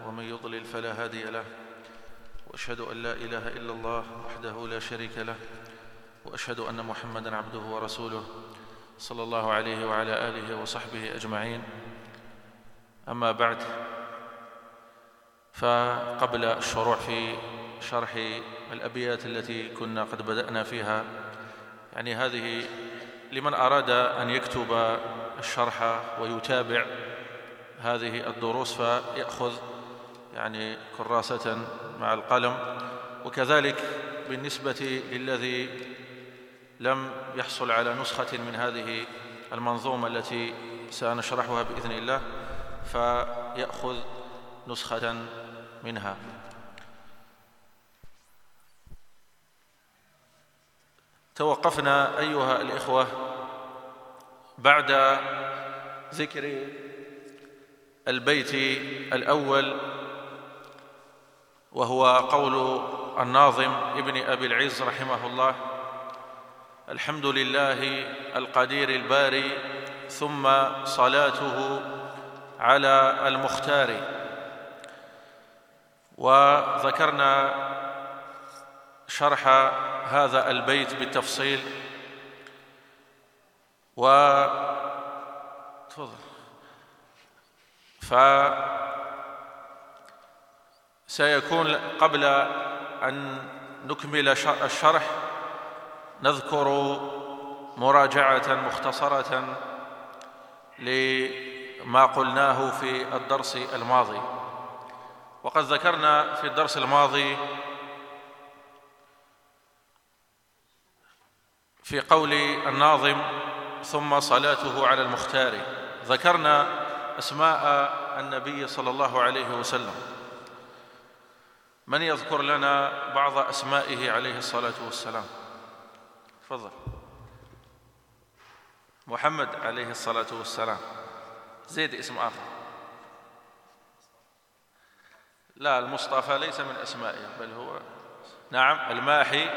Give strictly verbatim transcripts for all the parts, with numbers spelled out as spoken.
ومن يضلل فلا هادي له، وأشهد أن لا إله إلا الله وحده لا شريك له، وأشهد أن محمدًا عبده ورسوله صلى الله عليه وعلى آله وصحبه أجمعين. أما بعد، فقبل الشروع في شرح الأبيات التي كنا قد بدأنا فيها، يعني هذه لمن أراد أن يكتب الشرح ويتابع هذه الدروس فيأخذ يعني كراسة مع القلم، وكذلك بالنسبة للذي لم يحصل على نسخة من هذه المنظومة التي سنشرحها بإذن الله فيأخذ نسخة منها. توقفنا أيها الإخوة بعد ذكر البيت الأول، وهو قول الناظم ابن أبي العز رحمه الله: الحمد لله القدير الباري، ثم صلاته على المختار. وذكرنا شرح هذا البيت بالتفصيل، و تفضل. فسيكون قبل أن نكمل الشرح نذكر مراجعة مختصرة لما قلناه في الدرس الماضي. وقد ذكرنا في الدرس الماضي في قول الناظم ثم صلاته على المختار، ذكرنا أسماء النبي صلى الله عليه وسلم. من يذكر لنا بعض أسمائه عليه الصلاة والسلام؟ تفضل. محمد عليه الصلاة والسلام. زيد اسم آخر. لا، المصطفى ليس من أسمائه، بل هو نعم الماحي،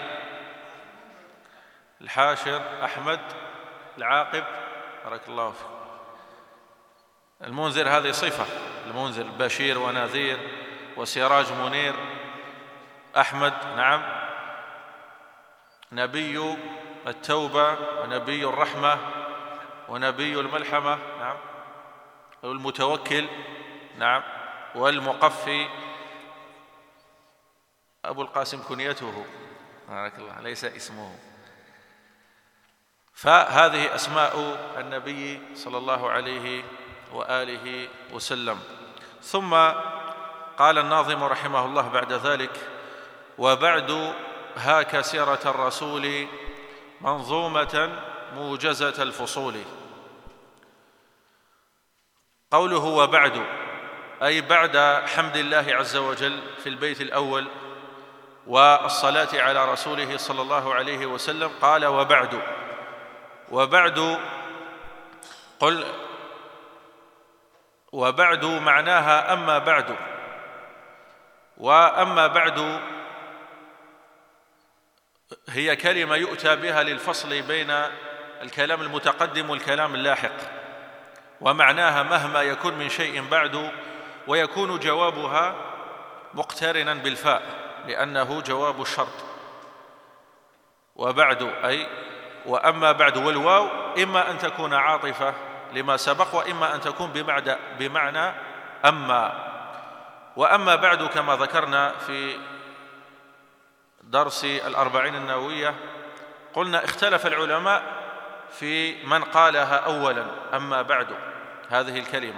الحاشر، أحمد، العاقب، بارك الله فيك. المنذر هذه صفة، المنذر بشير ونذير وسراج منير. أحمد نعم، نبي التوبة ونبي الرحمة ونبي الملحمة نعم، والمتوكل نعم، والمقفي. أبو القاسم كنيته بارك الله، ليس اسمه. فهذه أسماء النبي صلى الله عليه وآله وسلم. ثم قال الناظم رحمه الله بعد ذلك: وبعد هاك سيرة الرسول منظومة موجزة الفصول. قوله وبعد أي بعد حمد الله عز وجل في البيت الأول والصلاة على رسوله صلى الله عليه وسلم، قال وبعد. وبعد قل وبعد معناها أما بعد، وأما بعد هي كلمة يؤتى بها للفصل بين الكلام المتقدم والكلام اللاحق، ومعناها مهما يكون من شيء بعد، ويكون جوابها مقترنا بالفاء لأنه جواب الشرط. وبعد أي وأما بعد، والواو إما أن تكون عاطفة لما سبق، وإما أن تكون بمعنى, بمعنى أما. وأما بعد كما ذكرنا في درس الأربعين النووية، قلنا اختلف العلماء في من قالها أولا أما بعد هذه الكلمة،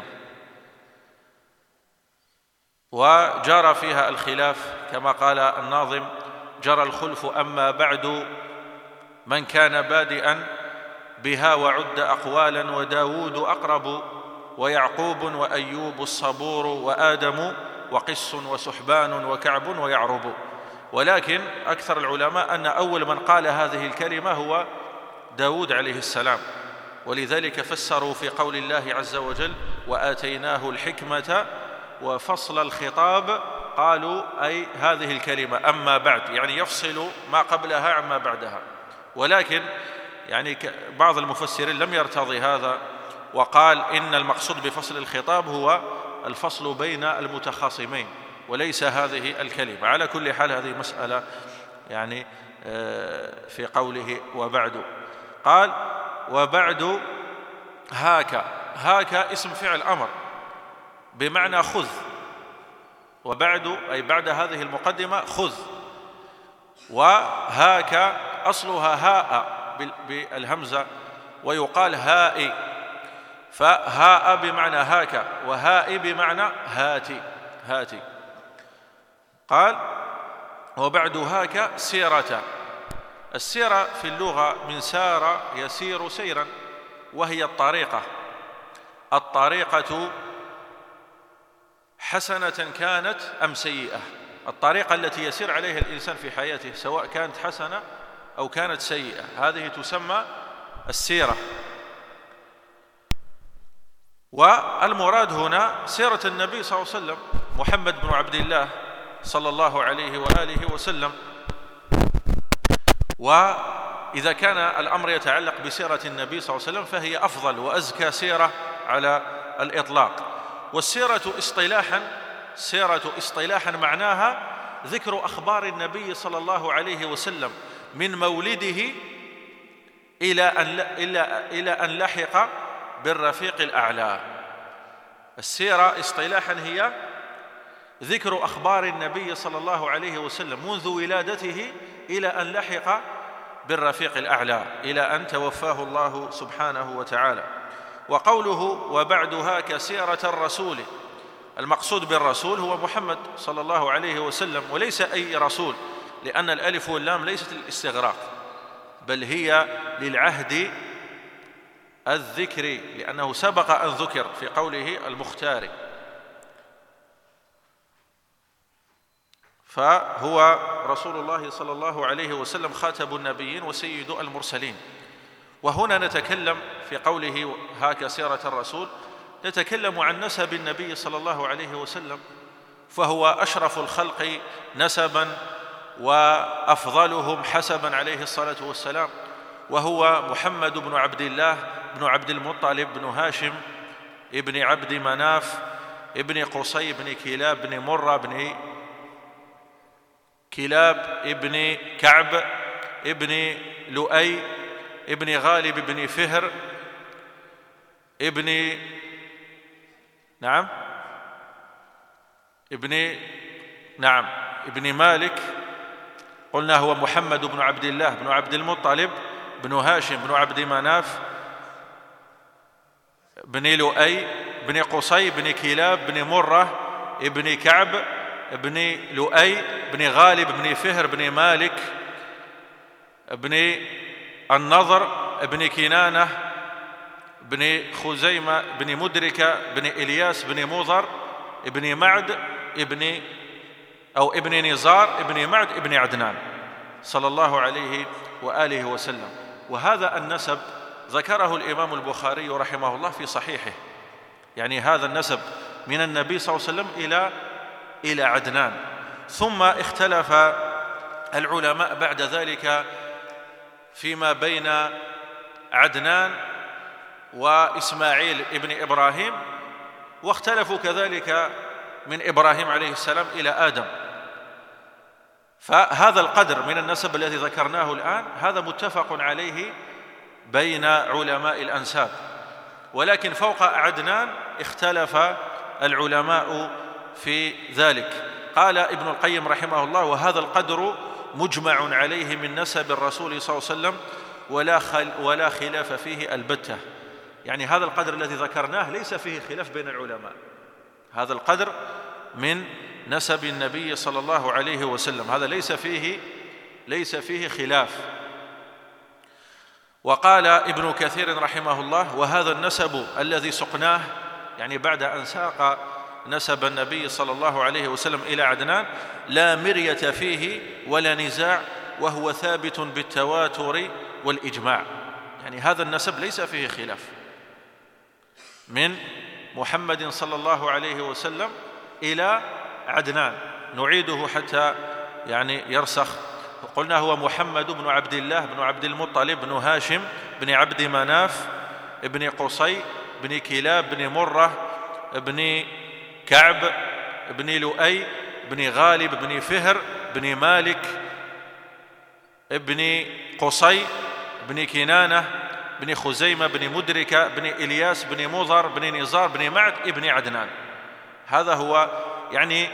وجرى فيها الخلاف كما قال الناظم: جرى الخلف أما بعد من كان بادئا بها وعد أقوالا، وداود أقرب ويعقوب وأيوب الصبور وآدم وقس وسحبان وكعب ويعرب. ولكن أكثر العلماء أن أول من قال هذه الكلمة هو داود عليه السلام، ولذلك فسروا في قول الله عز وجل: وآتيناه الحكمة وفصل الخطاب، قالوا أي هذه الكلمة أما بعد، يعني يفصل ما قبلها عما بعدها. ولكن يعني بعض المفسرين لم يرتضي هذا، وقال إن المقصود بفصل الخطاب هو الفصل بين المتخاصمين وليس هذه الكلمة. على كل حال هذه مسألة يعني في قوله وبعد. قال وبعد هاك، هاك اسم فعل أمر بمعنى خذ، وبعد أي بعد هذه المقدمة خذ. وهاك أصلها هاء بالهمزة ويقال هائي، فهاء بمعنى هاك وهائي بمعنى هاتي هاتي. قال وبعد هاك سيرة. السيرة في اللغة من سار يسير سيرا، وهي الطريقة. الطريقة حسنة كانت أم سيئة، الطريقة التي يسير عليها الإنسان في حياته سواء كانت حسنة أو كانت سيئة، هذه تسمى السيرة. والمراد هنا سيرة النبي صلى الله عليه وسلم محمد بن عبد الله صلى الله عليه وآله وسلم. وإذا كان الأمر يتعلق بسيرة النبي صلى الله عليه وسلم فهي أفضل وأزكى سيرة على الإطلاق. والسيرة اصطلاحا، سيرة اصطلاحا معناها ذكر أخبار النبي صلى الله عليه وسلم من مولده إلى أن إلى إلى أن لحق بالرفيق الأعلى. السيرة اصطلاحا هي ذكر أخبار النبي صلى الله عليه وسلم منذ ولادته إلى أن لحق بالرفيق الأعلى، إلى أن توفاه الله سبحانه وتعالى. وقوله وبعد هاك سيرة الرسول، المقصود بالرسول هو محمد صلى الله عليه وسلم، وليس أي رسول، لأن الألف واللام ليست للاستغراق بل هي للعهد الذكري، لأنه سبق أن ذكر في قوله المختار. فهو رسول الله صلى الله عليه وسلم خاتم النبيين وسيد المرسلين. وهنا نتكلم في قوله هاك سيرة الرسول، نتكلم عن نسب النبي صلى الله عليه وسلم، فهو أشرف الخلق نسبا وأفضلهم حسبا عليه الصلاة والسلام، وهو محمد بن عبد الله بن عبد المطلب بن هاشم ابن عبد مناف ابن قصي بن كلاب بن مرة بن كلاب ابن كعب ابن لؤي ابن غالب ابن فهر ابن نعم ابن نعم ابن مالك. قلنا هو محمد بن عبد الله بن عبد المطلب بن هاشم بن عبد مناف بن لؤي بن قصي بن كلاب بن مرة ابن كعب ابن لؤي بن غالب بن فهر بن مالك ابن النضر ابن كنانة بن خزيمة بن مدركة بن إلياس بن مضر ابن معد ابن أو ابن نزار ابن معد ابن عدنان صلى الله عليه وآله وسلم. وهذا النسب ذكره الإمام البخاري رحمه الله في صحيحه، يعني هذا النسب من النبي صلى الله عليه وسلم إلى إلى عدنان. ثم اختلف العلماء بعد ذلك فيما بين عدنان وإسماعيل ابن إبراهيم، واختلفوا كذلك من إبراهيم عليه السلام إلى آدم. فهذا القدر من النسب الذي ذكرناه الآن هذا متفق عليه بين علماء الأنساب، ولكن فوق عدنان اختلف العلماء في ذلك. قال ابن القيم رحمه الله وهذا القدر مجمع عليه من نسب الرسول صلى الله عليه وسلم ولا, خل ولا خلاف فيه البتة، يعني هذا القدر الذي ذكرناه ليس فيه خلاف بين العلماء، هذا القدر من نسب النبي صلى الله عليه وسلم هذا ليس فيه ليس فيه خلاف. وقال ابن كثير رحمه الله وهذا النسب الذي سقناه، يعني بعد أن ساق نسب النبي صلى الله عليه وسلم إلى عدنان لا مرية فيه ولا نزاع، وهو ثابت بالتواتر والإجماع، يعني هذا النسب ليس فيه خلاف من محمد صلى الله عليه وسلم إلى عدنان. نعيده حتى يعني يرسخ. قلنا هو محمد بن عبد الله بن عبد المطلب بن هاشم بن عبد مناف بن قصي بن كلاب بن مرة بن كعب بن لؤي بن غالب بن فهر بن مالك بن قصي بن كنانة بن خزيمة بن مدركة بن إلياس بن مضر بن نزار بن معد بن عدنان. هذا هو يعني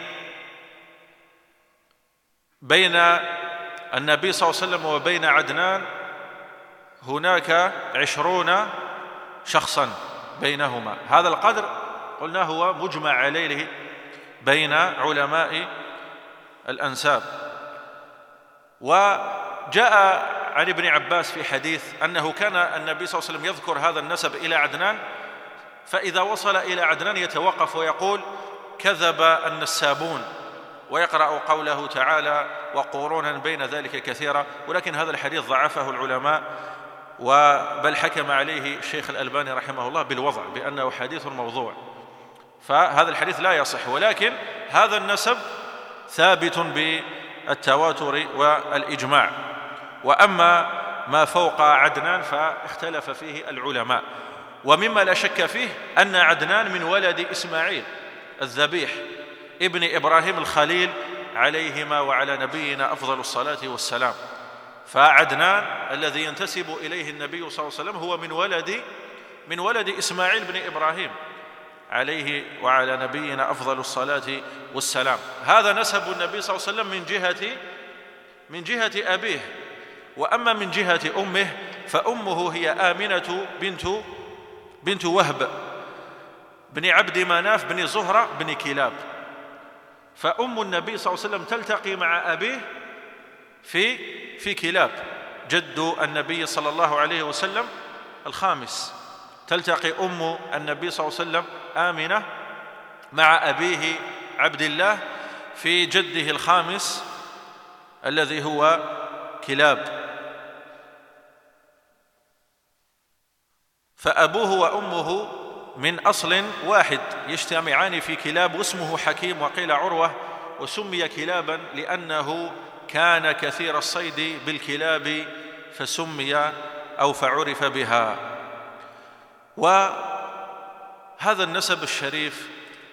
بين النبي صلى الله عليه وسلم وبين عدنان هناك عشرون شخصا بينهما. هذا القدر قلنا هو مجمع عليه بين علماء الأنساب. وجاء عن ابن عباس في حديث أنه كان النبي صلى الله عليه وسلم يذكر هذا النسب إلى عدنان، فإذا وصل إلى عدنان يتوقف ويقول كذب النسابون، ويقرأ قوله تعالى وقرونا بين ذلك كثيرا. ولكن هذا الحديث ضعفه العلماء، وبل حكم عليه الشيخ الألباني رحمه الله بالوضع بأنه حديث موضوع، فهذا الحديث لا يصح. ولكن هذا النسب ثابت بالتواتر والإجماع. وأما ما فوق عدنان فاختلف فيه العلماء. ومما لا شك فيه أن عدنان من ولد إسماعيل الذبيح ابن إبراهيم الخليل عليهما وعلى نبينا أفضل الصلاة والسلام. فعدنان الذي ينتسب إليه النبي صلى الله عليه وسلم هو من ولد من ولد إسماعيل بن إبراهيم عليه وعلى نبينا أفضل الصلاة والسلام. هذا نسب النبي صلى الله عليه وسلم من جهة من جهة أبيه. وأما من جهة أمه فأمه هي آمنة بنت بنت وهب بن عبد مناف بن زهرة بن كلاب. فأم النبي صلى الله عليه وسلم تلتقي مع أبيه في في كلاب، جد النبي صلى الله عليه وسلم الخامس. تلتقي أم النبي صلى الله عليه وسلم آمنة مع أبيه عبد الله في جده الخامس الذي هو كلاب. فأبوه وأمه من أصل واحد يجتمعان في كلاب، واسمه حكيم وقيل عروة، وسمي كلابا لأنه كان كثير الصيد بالكلاب فسمي أو فعرف بها. وهذا النسب الشريف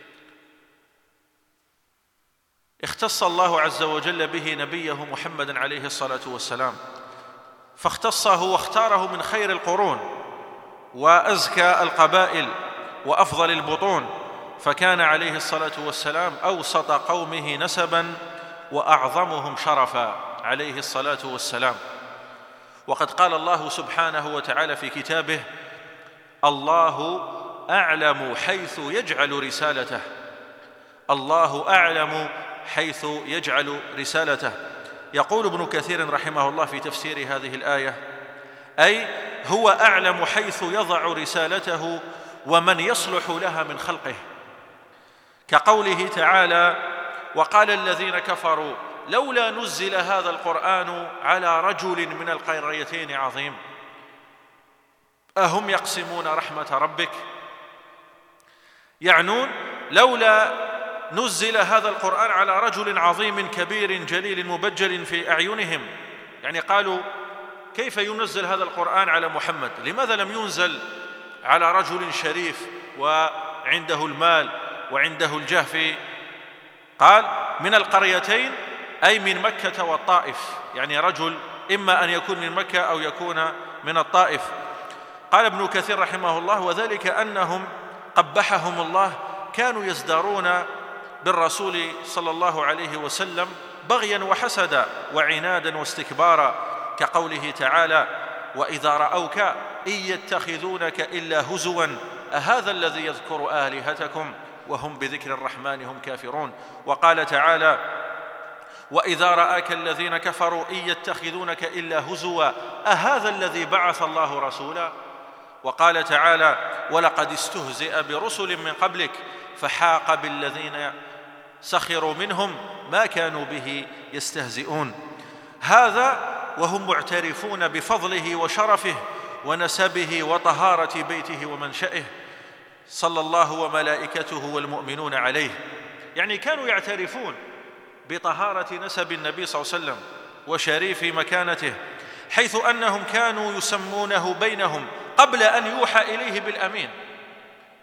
اختص الله عز وجل به نبيه محمد عليه الصلاة والسلام، فاختصه واختاره من خير القرون وأزكى القبائل وأفضل البطون، فكان عليه الصلاة والسلام أوسط قومه نسبا وأعظمهم شرفا عليه الصلاة والسلام. وقد قال الله سبحانه وتعالى في كتابه: الله أعلم حيث يجعل رسالته. الله أعلم حيث يجعل رسالته. يقول ابن كثير رحمه الله في تفسير هذه الآية: أي هو أعلم حيث يضع رسالته ومن يصلح لها من خلقه، كقوله تعالى: وقال الذين كفروا لولا نزل هذا القرآن على رجل من القريتين عظيم أهم يقسمون رحمة ربك. يعنون لولا نزل هذا القرآن على رجل عظيم كبير جليل مبجل في أعينهم، يعني قالوا كيف ينزل هذا القرآن على محمد؟ لماذا لم ينزل على رجل شريف وعنده المال وعنده الجاه في قال من القريتين، أي من مكة والطائف، يعني رجل إما أن يكون من مكة أو يكون من الطائف. قال ابن كثير رحمه الله: وذلك أنهم قبحهم الله كانوا يزدارون بالرسول صلى الله عليه وسلم بغيا وحسدا وعنادا واستكبارا، كقوله تعالى: وإذا رأوك إن يتخذونك إلا هزوا أهذا الذي يذكر آلهتكم وهم بذكر الرحمن هم كافرون. وقال تعالى: وإذا رآك الذين كفروا إن يتخذونك إلا هزوا أهذا الذي بعث الله رسولا. وقال تعالى: ولقد استهزئ برسل من قبلك فحاق بالذين سخروا منهم ما كانوا به يستهزئون. هذا وهم معترفون بفضله وشرفه ونسبه وطهارة بيته ومنشئه صلى الله وملائكته والمؤمنون عليه، يعني كانوا يعترفون بطهارة نسب النبي صلى الله عليه وسلم وشريف مكانته، حيث أنهم كانوا يسمونه بينهم قبل أن يوحى إليه بالأمين.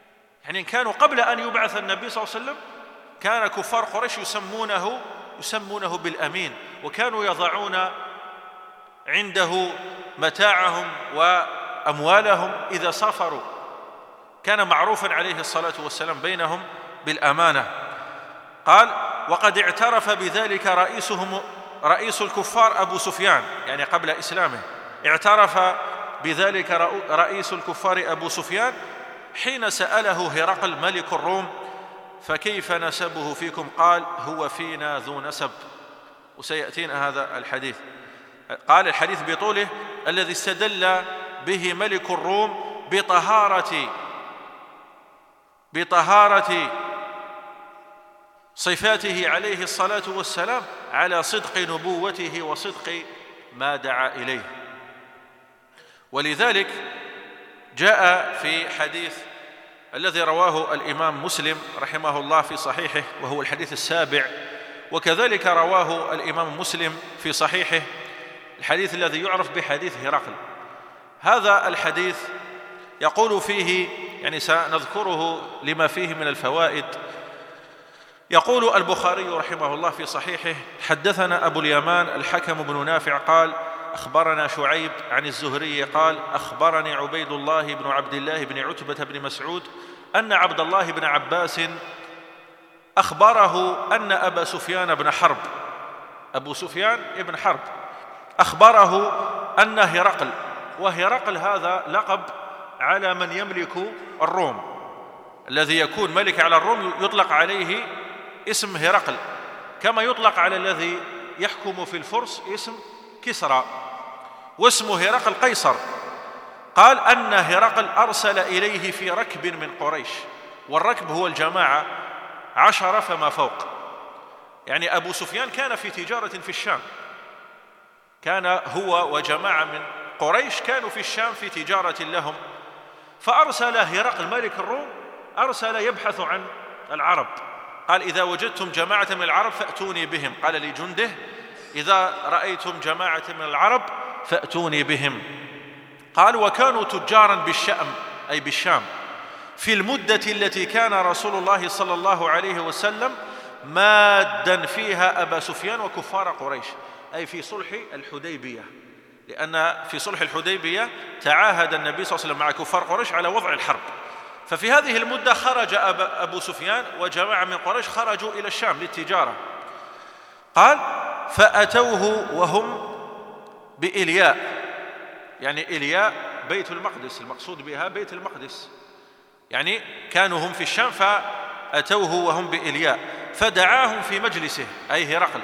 يعني كانوا قبل أن يبعث النبي صلى الله عليه وسلم كان كفار قريش يسمونه يسمونه بالأمين، وكانوا يضعون عنده متاعهم وأموالهم إذا سافروا، كان معروفا عليه الصلاة والسلام بينهم بالأمانة. قال: وقد اعترف بذلك رئيسهم رئيس الكفار أبو سفيان، يعني قبل إسلامه اعترف بذلك رئيس الكفار أبو سفيان حين سأله هرقل ملك الروم: فكيف نسبه فيكم؟ قال: هو فينا ذو نسب. وسيأتينا هذا الحديث. قال الحديث بطوله: الذي استدل به ملك الروم بطهارة بطهارة صفاته عليه الصلاة والسلام على صدق نبوته وصدق ما دعا إليه. ولذلك جاء في حديث الذي رواه الإمام مسلم رحمه الله في صحيحه، وهو الحديث السابع، وكذلك رواه الإمام مسلم في صحيحه الحديث الذي يعرف بحديث هرقل. هذا الحديث يقول فيه، يعني سنذكره لما فيه من الفوائد. يقول البخاري رحمه الله في صحيحه: حدثنا أبو اليمان الحكم بن نافع قال: أخبرنا شعيب عن الزهري قال: أخبرني عبيد الله بن عبد الله بن عتبة بن مسعود أن عبد الله بن عباس أخبره أن أبا سفيان بن حرب أبو سفيان بن حرب أخبره أن هرقل، وهرقل هذا لقب على من يملك الروم، الذي يكون ملك على الروم يطلق عليه اسم هرقل، كما يطلق على الذي يحكم في الفرس اسم كسرى، واسمه هرقل قيصر. قال أن هرقل أرسل إليه في ركب من قريش، والركب هو الجماعة عشرة فما فوق. يعني أبو سفيان كان في تجارة في الشام، كان هو وجماعة من قريش كانوا في الشام في تجارة لهم، فأرسل هرقل ملك الروم أرسل يبحث عن العرب. قال: إذا وجدتم جماعة من العرب فأتوني بهم. قال لجنده: إذا رأيتم جماعة من العرب فأتوني بهم. قال: وكانوا تجارا بالشأم أي بالشام في المدة التي كان رسول الله صلى الله عليه وسلم مادا فيها أبا سفيان وكفار قريش، أي في صلح الحديبية، لأن في صلح الحديبية تعاهد النبي صلى الله عليه وسلم مع كفار قريش على وضع الحرب. ففي هذه المدة خرج أبو سفيان وجماعة من قريش خرجوا إلى الشام للتجارة. قال: فأتوه وهم بإلياء، يعني إلياء بيت المقدس، المقصود بها بيت المقدس، يعني كانوا هم في الشام فأتوه وهم بإلياء، فدعاهم في مجلسه أي هرقل،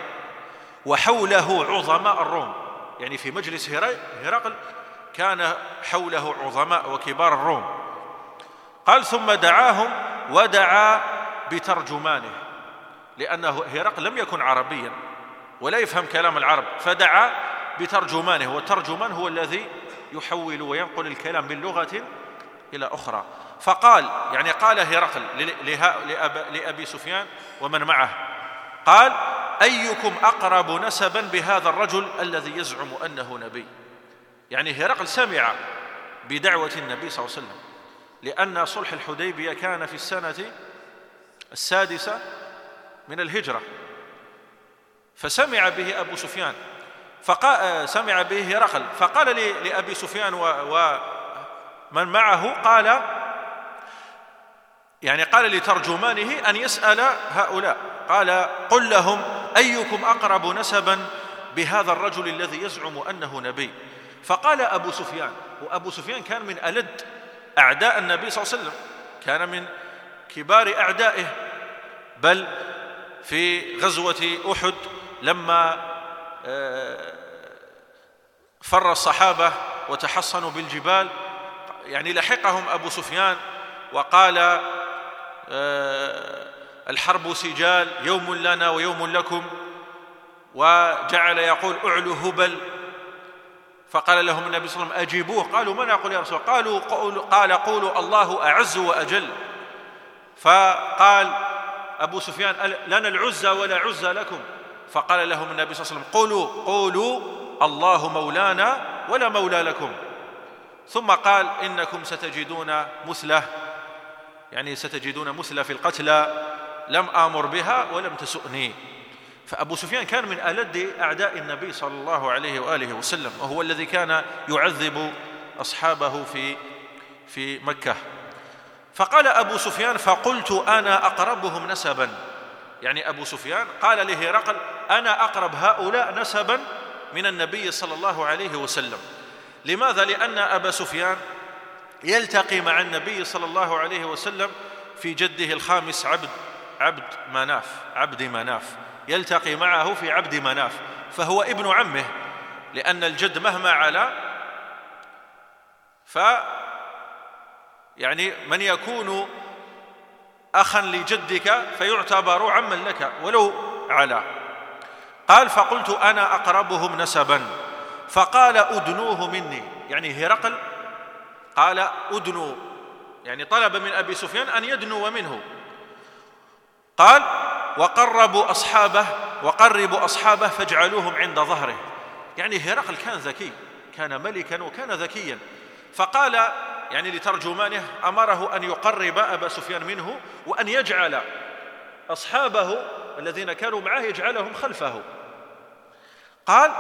وحوله عظماء الروم، يعني في مجلس هرقل كان حوله عظماء وكبار الروم. قال: ثم دعاهم ودعا بترجمانه، لأنه هرقل لم يكن عربيا ولا يفهم كلام العرب، فدعا بترجمانه، والترجمان هو الذي يحول وينقل الكلام من لغة إلى أخرى. فقال، يعني قال هرقل لأبي سفيان ومن معه، قال: أيكم أقرب نسبا بهذا الرجل الذي يزعم أنه نبي؟ يعني هرقل سمع بدعوة النبي صلى الله عليه وسلم، لأن صلح الحديبية كان في السنة السادسة من الهجرة، فسمع به أبو سفيان، فقال سمع به هرقل، فقال لأبي سفيان ومن معه، قال يعني قال لترجمانه أن يسأل هؤلاء، قال: قل لهم أيكم أقرب نسبا بهذا الرجل الذي يزعم أنه نبي؟ فقال أبو سفيان، وأبو سفيان كان من ألد أعداء النبي صلى الله عليه وسلم، كان من كبار أعدائه، بل في غزوة أحد لما فر الصحابة وتحصنوا بالجبال، يعني لحقهم أبو سفيان وقال: الحرب سجال، يوم لنا ويوم لكم، وجعل يقول: أعلو هبل. فقال لهم النبي صلى الله عليه وسلم: أجيبوه. قالوا: من يقول يا رسول الله؟ قالوا قولوا قال: قولوا الله أعز وأجل. فقال أبو سفيان: لنا العزى ولا عزى لكم. فقال لهم النبي صلى الله عليه وسلم: قولوا قولوا الله مولانا ولا مولى لكم. ثم قال: إنكم ستجدون مثله يعني ستجدون مثل في القتلى لم آمر بها ولم تسؤني. فأبو سفيان كان من ألد أعداء النبي صلى الله عليه وآله وسلم، وهو الذي كان يعذب أصحابه في في مكة. فقال أبو سفيان: فقلت أنا أقربهم نسبا، يعني أبو سفيان قال لهرقل: أنا أقرب هؤلاء نسبا من النبي صلى الله عليه وسلم. لماذا؟ لأن أبا سفيان يلتقي مع النبي صلى الله عليه وسلم في جده الخامس عبد عبد مناف عبد مناف يلتقي معه في عبد مناف، فهو ابن عمه، لأن الجد مهما علا ف يعني من يكون أخا لجدك فيعتبر عما لك ولو علا. قال: فقلت أنا أقربهم نسبا. فقال: أدنوه مني، يعني هرقل قال أدنو، يعني طلب من أبي سفيان أن يدنو منه. قال: وقربوا أصحابه وقربوا أصحابه فاجعلوهم عند ظهره. يعني هرقل كان ذكي، كان ملكا وكان ذكيا، فقال يعني لترجمانه أمره أن يقرب أبا سفيان منه وأن يجعل أصحابه الذين كانوا معه يجعلهم خلفه. قال: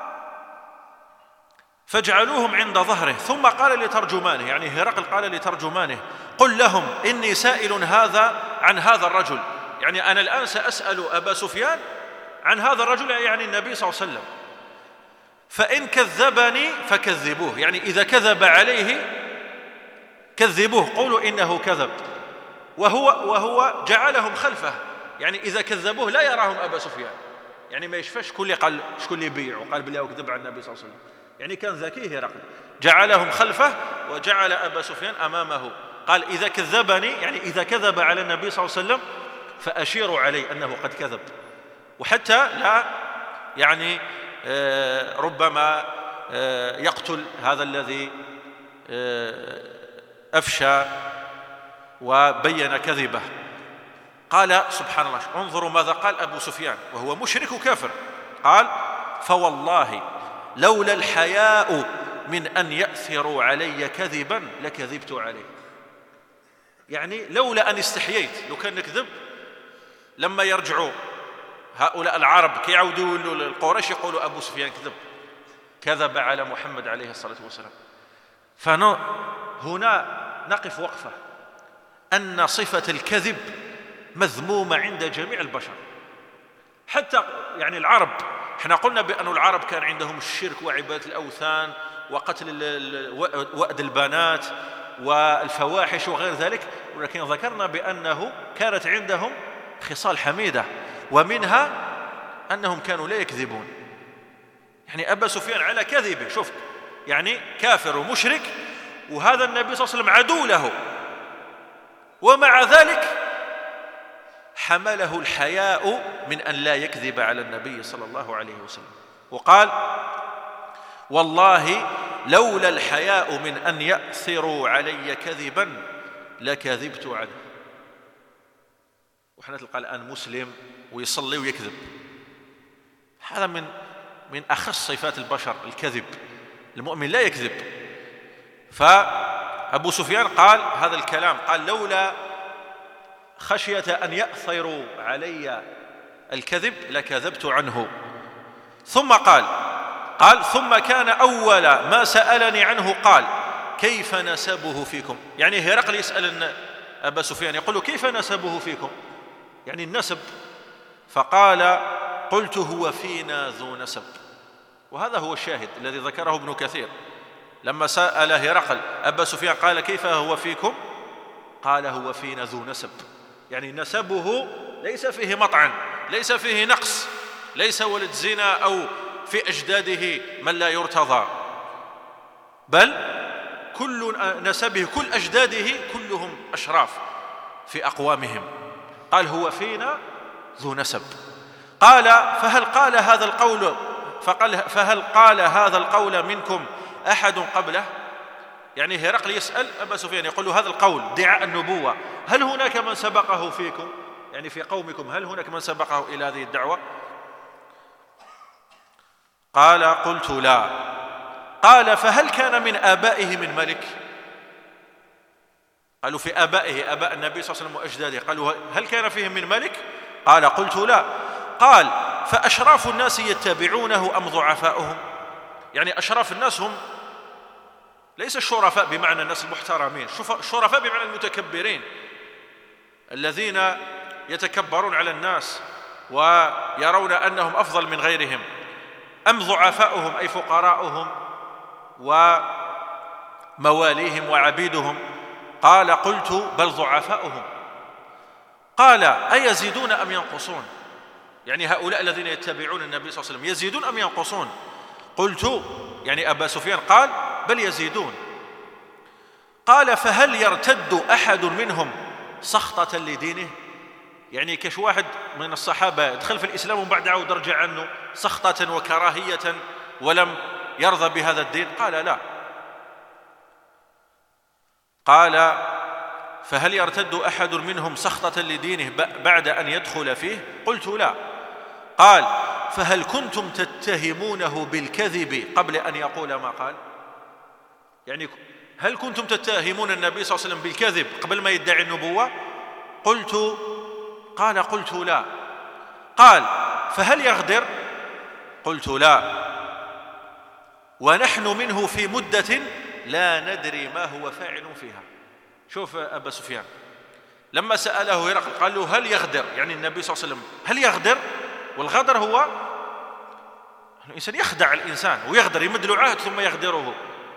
فاجعلوهم عند ظهره. ثم قال لترجمانه، يعني هرقل قال لترجمانه: قل لهم إني سائل هذا عن هذا الرجل، يعني أنا الآن سأسأل أبا سفيان عن هذا الرجل، يعني النبي صلى الله عليه وسلم، فإن كذبني فكذبوه، يعني إذا كذب عليه كذبوه، قولوا إنه كذب، وهو وهو جعلهم خلفه، يعني إذا كذبوه لا يراهم أبا سفيان، يعني ما يشفش شكون قال شكون يبيع وقال بالله وكذب على النبي صلى الله عليه وسلم، يعني كان ذكي هرقل، جعلهم خلفه وجعل أبا سفيان أمامه. قال: إذا كذبني، يعني إذا كذب على النبي صلى الله عليه وسلم فأشيروا عليه أنه قد كذب، وحتى لا يعني آه ربما آه يقتل هذا الذي آه أفشى وبين كذبه. قال: سبحان الله، انظروا ماذا قال أبو سفيان وهو مشرك وكافر. قال: فوالله لولا الحياء من أن يأثروا علي كذبا لكذبت عليه، يعني لولا أن استحييت، لو كان نكذب لما يرجعوا هؤلاء العرب كي يعودوا القريش يقولوا أبو سفيان كذب كذب على محمد عليه الصلاة والسلام. فهنا نقف وقفة أن صفة الكذب مذمومة عند جميع البشر، حتى يعني العرب. احنا قلنا بأن العرب كان عندهم الشرك وعبادة الأوثان وقتل وأد البنات والفواحش وغير ذلك، ولكن ذكرنا بأنه كانت عندهم خصال حميدة، ومنها أنهم كانوا لا يكذبون. يعني أبا سفيان على كذبه، شفت، يعني كافر ومشرك، وهذا النبي صلى الله عليه وسلم عدو له، ومع ذلك حمله الحياء من أن لا يكذب على النبي صلى الله عليه وسلم، وقال: والله لولا الحياء من أن يأثروا علي كذبا لكذبت عنه. وحنا تلقى الآن مسلم ويصلي ويكذب، هذا من من أخص صفات البشر، الكذب. المؤمن لا يكذب. فأبو سفيان قال هذا الكلام، قال: لولا خشية أن يأثروا علي الكذب لكذبت عنه. ثم قال قال ثم كان أول ما سألني عنه قال: كيف نسبه فيكم؟ يعني هرقل يسأل أبا سفيان يقول له: كيف نسبه فيكم؟ يعني النسب. فقال: قلت: هو فينا ذو نسب. وهذا هو الشاهد الذي ذكره ابن كثير، لما سأل هرقل أبا سفيان قال: كيف هو فيكم؟ قال: هو فينا ذو نسب، يعني نسبه ليس فيه مطعن، ليس فيه نقص، ليس ولد زنا أو في أجداده من لا يرتضى، بل كل نسبه كل أجداده كلهم أشراف في أقوامهم. قال: هو فينا ذو نسب. قال: فهل قال هذا القول فقال فهل قال هذا القول منكم أحد قبله؟ يعني هرقل يسأل أبا سفيان يقول له هذا القول ادعاء النبوة، هل هناك من سبقه فيكم؟ يعني في قومكم هل هناك من سبقه إلى هذه الدعوة؟ قال: قلت: لا. قال: فهل كان من آبائه من ملك؟ قالوا في آبائه آباء النبي صلى الله عليه وسلم وأجداده، قالوا هل كان فيهم من ملك؟ قال قلت لا. قال فأشراف الناس يتبعونه أم ضعفاؤهم؟ يعني أشراف الناس هم ليس الشرفاء بمعنى الناس المحترمين، الشرفاء بمعنى المتكبرين الذين يتكبرون على الناس ويرون أنهم أفضل من غيرهم، أم ضعفاؤهم أي فقراؤهم ومواليهم وعبيدهم؟ قال قلت بل ضعفاؤهم. قال أيزيدون أم ينقصون؟ يعني هؤلاء الذين يتبعون النبي صلى الله عليه وسلم يزيدون أم ينقصون؟ قلت يعني أبا سفيان قال بل يزيدون. قال فهل يرتد أحد منهم سخطة لدينه؟ يعني كش واحد من الصحابة دخل في الإسلام وبعد عود رجع عنه سخطة وكراهية ولم يرضى بهذا الدين؟ قال لا. قال فهل يرتد أحد منهم سخطة لدينه بعد أن يدخل فيه؟ قلت لا. قال فهل كنتم تتهمونه بالكذب قبل أن يقول ما قال؟ يعني هل كنتم تتهمون النبي صلى الله عليه وسلم بالكذب قبل ما يدعي النبوة؟ قلت قال قلت لا. قال فهل يغدر؟ قلت لا. ونحن منه في مدة لا ندري ما هو فاعل فيها. شوف أبا سفيان لما سأله هرقل قال له هل يغدر؟ يعني النبي صلى الله عليه وسلم هل يغدر؟ والغدر هو الإنسان يخدع الإنسان ويغدر، يمد له عهد ثم يغدره.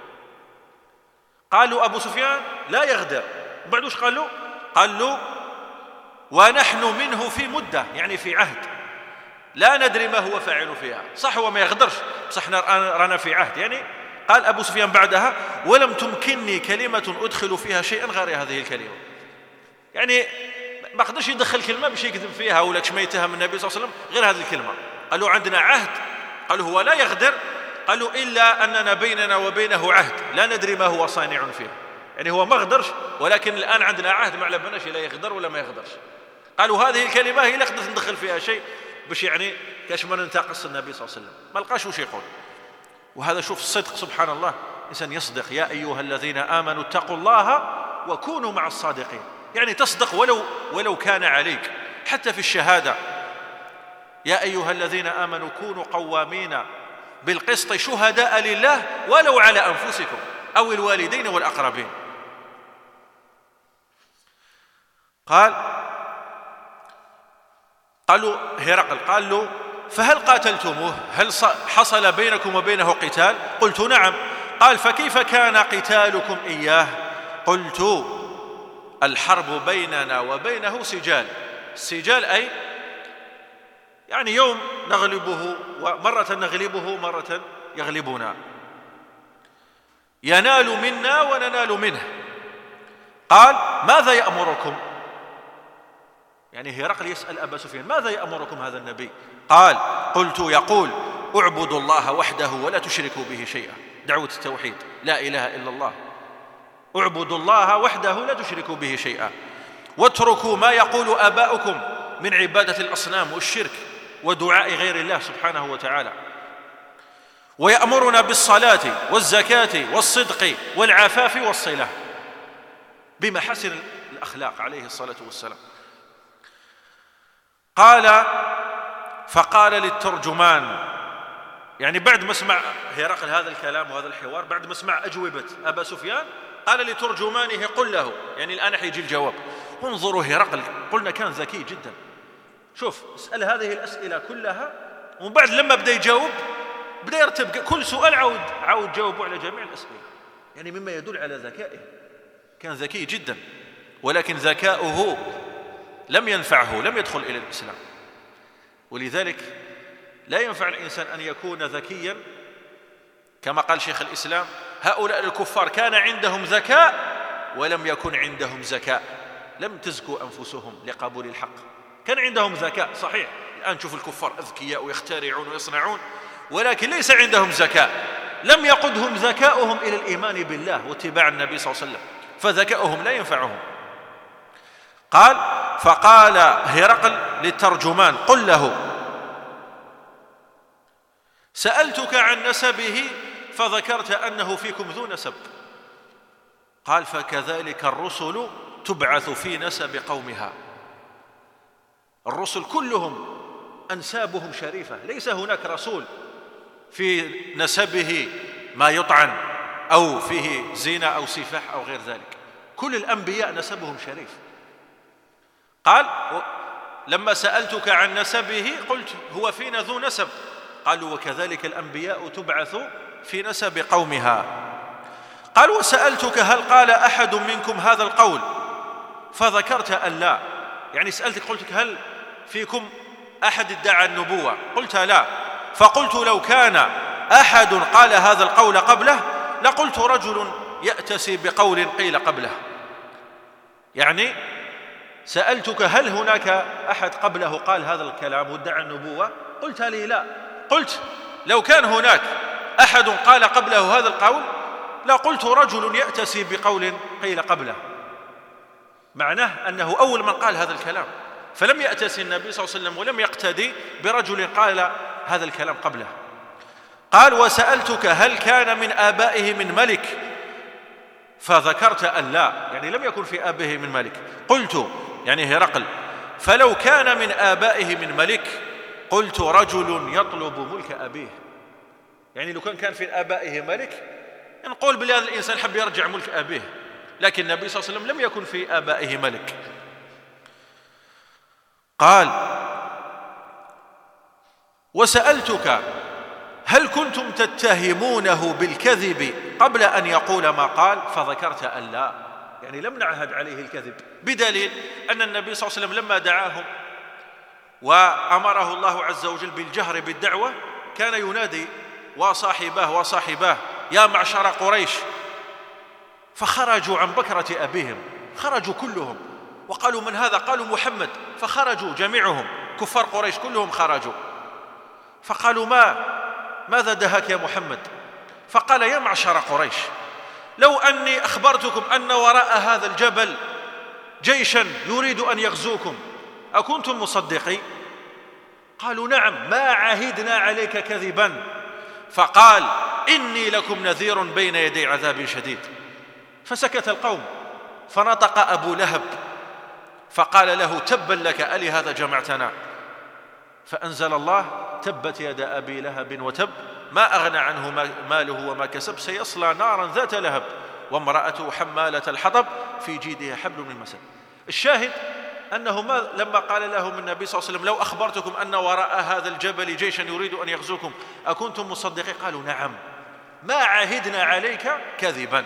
قالوا أبو سفيان لا يغدر. بعد وش قال له؟ قال له ونحن منه في مدة، يعني في عهد لا ندري ما هو فاعل فيها. صح هو ما يغدرش بس احنا رانا في عهد. يعني قال أبو سفيان بعدها ولم تمكنني كلمة أدخل فيها شيئا غير هذه الكلمة. يعني ما قدرش يدخل كلمة باش يكذب فيها ولا كش ما يتهم النبي صلى الله عليه وسلم غير هذه الكلمة. قالوا عندنا عهد، قالوا هو لا يغدر، قالوا إلا أننا بيننا وبينه عهد لا ندري ما هو صانع فيه. يعني هو ما غدرش ولكن الآن عندنا عهد ما على بالناش لا يغدر ولا ما يغدرش. قالوا هذه الكلمة هي اللي قدرت ندخل فيها شيء باش يعني كاش ما ننتقص النبي صلى الله عليه وسلم، ما لقاش وش يقول. وهذا شوف الصدق سبحان الله، إنسان يصدق يا أيها الذين آمنوا اتقوا الله وكونوا مع الصادقين. يعني تصدق ولو ولو كان عليك، حتى في الشهادة يا أيها الذين آمنوا كونوا قوامين بالقسط شهداء لله ولو على أنفسكم أو الوالدين والأقربين. قال قالوا هرقل قال له فهل قاتلتموه؟ هل حصل بينكم وبينه قتال؟ قلت نعم. قال فكيف كان قتالكم إياه؟ قلت الحرب بيننا وبينه سجال. السجال أي يعني يوم نغلبه ومرة نغلبه مرة يغلبنا، ينال منا وننال منه. قال ماذا يأمركم؟ يعني هرقل يسأل أبا سفيان ماذا يأمركم هذا النبي؟ قال قلت يقول اعبدوا الله وحده ولا تشركوا به شيئا، دعوة التوحيد لا إله إلا الله، اعبدوا الله وحده لا تشركوا به شيئا، واتركوا ما يقول آباؤكم من عبادة الأصنام والشرك ودعاء غير الله سبحانه وتعالى، ويأمرنا بالصلاة والزكاة والصدق والعفاف والصلة، بمحاسن الأخلاق عليه الصلاة والسلام. قال فقال للترجمان، يعني بعد ما سمع هرقل هذا الكلام وهذا الحوار، بعد ما سمع أجوبة أبا سفيان، قال لترجمانه قل له، يعني الآن حيجي الجواب. انظروا هرقل قلنا كان ذكي جدا، شوف اسأل هذه الأسئلة كلها ومن بعد لما بدأ يجاوب بدأ يرتب كل سؤال عاود عاود جاوبه على جميع الأسئلة، يعني مما يدل على ذكائه. كان ذكي جدا، ولكن ذكاؤه لم ينفعه، لم يدخل إلى الإسلام. ولذلك لا ينفع الإنسان أن يكون ذكيا كما قال شيخ الإسلام هؤلاء الكفار كان عندهم ذكاء ولم يكن عندهم زكاء، لم تزكوا أنفسهم لقبول الحق. كان عندهم ذكاء صحيح، الآن شوف الكفار أذكياء ويخترعون ويصنعون، ولكن ليس عندهم زكاء، لم يقودهم ذكاؤهم إلى الإيمان بالله واتباع النبي صلى الله عليه وسلم، فذكاؤهم لا ينفعهم. قال فقال هرقل للترجمان قل له سألتك عن نسبه فذكرت أنه فيكم ذو نسب. قال فكذلك الرسل تبعث في نسب قومها. الرسل كلهم أنسابهم شريفة، ليس هناك رسول في نسبه ما يطعن أو فيه زنا أو سفاح أو غير ذلك، كل الأنبياء نسبهم شريف. قال لما سألتك عن نسبه قلت هو فينا ذو نسب، قالوا وكذلك الأنبياء تبعث في نسب قومها. قال وسألتك هل قال أحد منكم هذا القول فذكرت أن لا، يعني سألتك قلت هل فيكم أحد ادعى النبوة؟ قلت لا. فقلت لو كان أحد قال هذا القول قبله لقلت رجل يأتسي بقول قيل قبله. يعني سألتك هل هناك أحد قبله قال هذا الكلام وادعى النبوة؟ قلت لي لا. قلت لو كان هناك أحد قال قبله هذا القول لقلت رجل يأتسي بقول قيل قبله، معناه أنه أول من قال هذا الكلام، فلم يأتسي النبي صلى الله عليه وسلم ولم يقتدي برجل قال هذا الكلام قبله. قال وسألتك هل كان من آبائه من ملك فذكرت أن لا، يعني لم يكن في آبائه من ملك. قلت يعني هرقل فلو كان من آبائه من ملك قلت رجل يطلب ملك أبيه، يعني لو كان كان في آبائه ملك نقول بلي هذا الإنسان حب يرجع ملك أبيه، لكن النبي صلى الله عليه وسلم لم يكن في آبائه ملك. قال وسألتك هل كنتم تتهمونه بالكذب قبل أن يقول ما قال فذكرت أن لا، يعني لم نعهد عليه الكذب، بدليل أن النبي صلى الله عليه وسلم لما دعاهم وأمره الله عز وجل بالجهر بالدعوة كان ينادي وصاحباه وصاحباه يا معشر قريش، فخرجوا عن بكرة أبيهم، خرجوا كلهم وقالوا من هذا؟ قالوا محمد، فخرجوا جميعهم كفار قريش كلهم خرجوا، فقالوا ما ماذا دهاك يا محمد؟ فقال يا معشر قريش لو أني أخبرتكم أن وراء هذا الجبل جيشا يريد أن يغزوكم أكنتم مصدقين؟ قالوا نعم ما عهدنا عليك كذبا. فقال إني لكم نذير بين يدي عذاب شديد. فسكت القوم، فنطق أبو لهب فقال له تبا لك ألهذا جمعتنا؟ فأنزل الله تبت يد أبي لهب وتب ما أغنى عنه ماله وما كسب سيصلى نارا ذات لهب وامرأته حمالة الحطب في جيدها حبل من مسد. الشاهد أنه ما لما قال لهم النبي صلى الله عليه وسلم لو أخبرتكم أن وراء هذا الجبل جيشا يريد أن يغزوكم أكنتم مصدقين؟ قالوا نعم ما عهدنا عليك كذبا.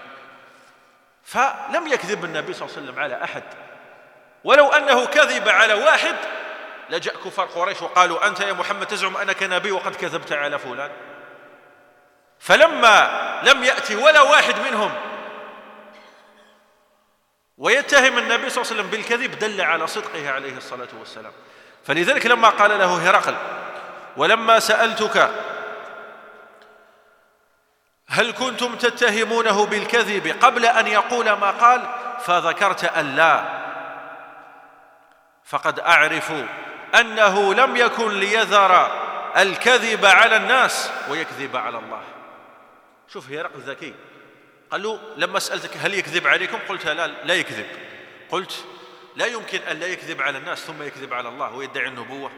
فلم يكذب النبي صلى الله عليه وسلم على أحد، ولو أنه كذب على واحد لجاء كفار قريش وقالوا أنت يا محمد تزعم أنك نبي وقد كذبت على فلان. فلما لم يأتي ولا واحد منهم ويتهم النبي صلى الله عليه وسلم بالكذب دل على صدقه عليه الصلاة والسلام. فلذلك لما قال له هرقل ولما سألتك هل كنتم تتهمونه بالكذب قبل أن يقول ما قال فذكرت أن لا، فقد أعرف أنه لم يكن ليذر الكذب على الناس ويكذب على الله. شوف هرقل ذكي، قال له لما سألتك هل يكذب عليكم قلت لا لا يكذب، قلت لا يمكن أن لا يكذب على الناس ثم يكذب على الله ويدعي النبوة.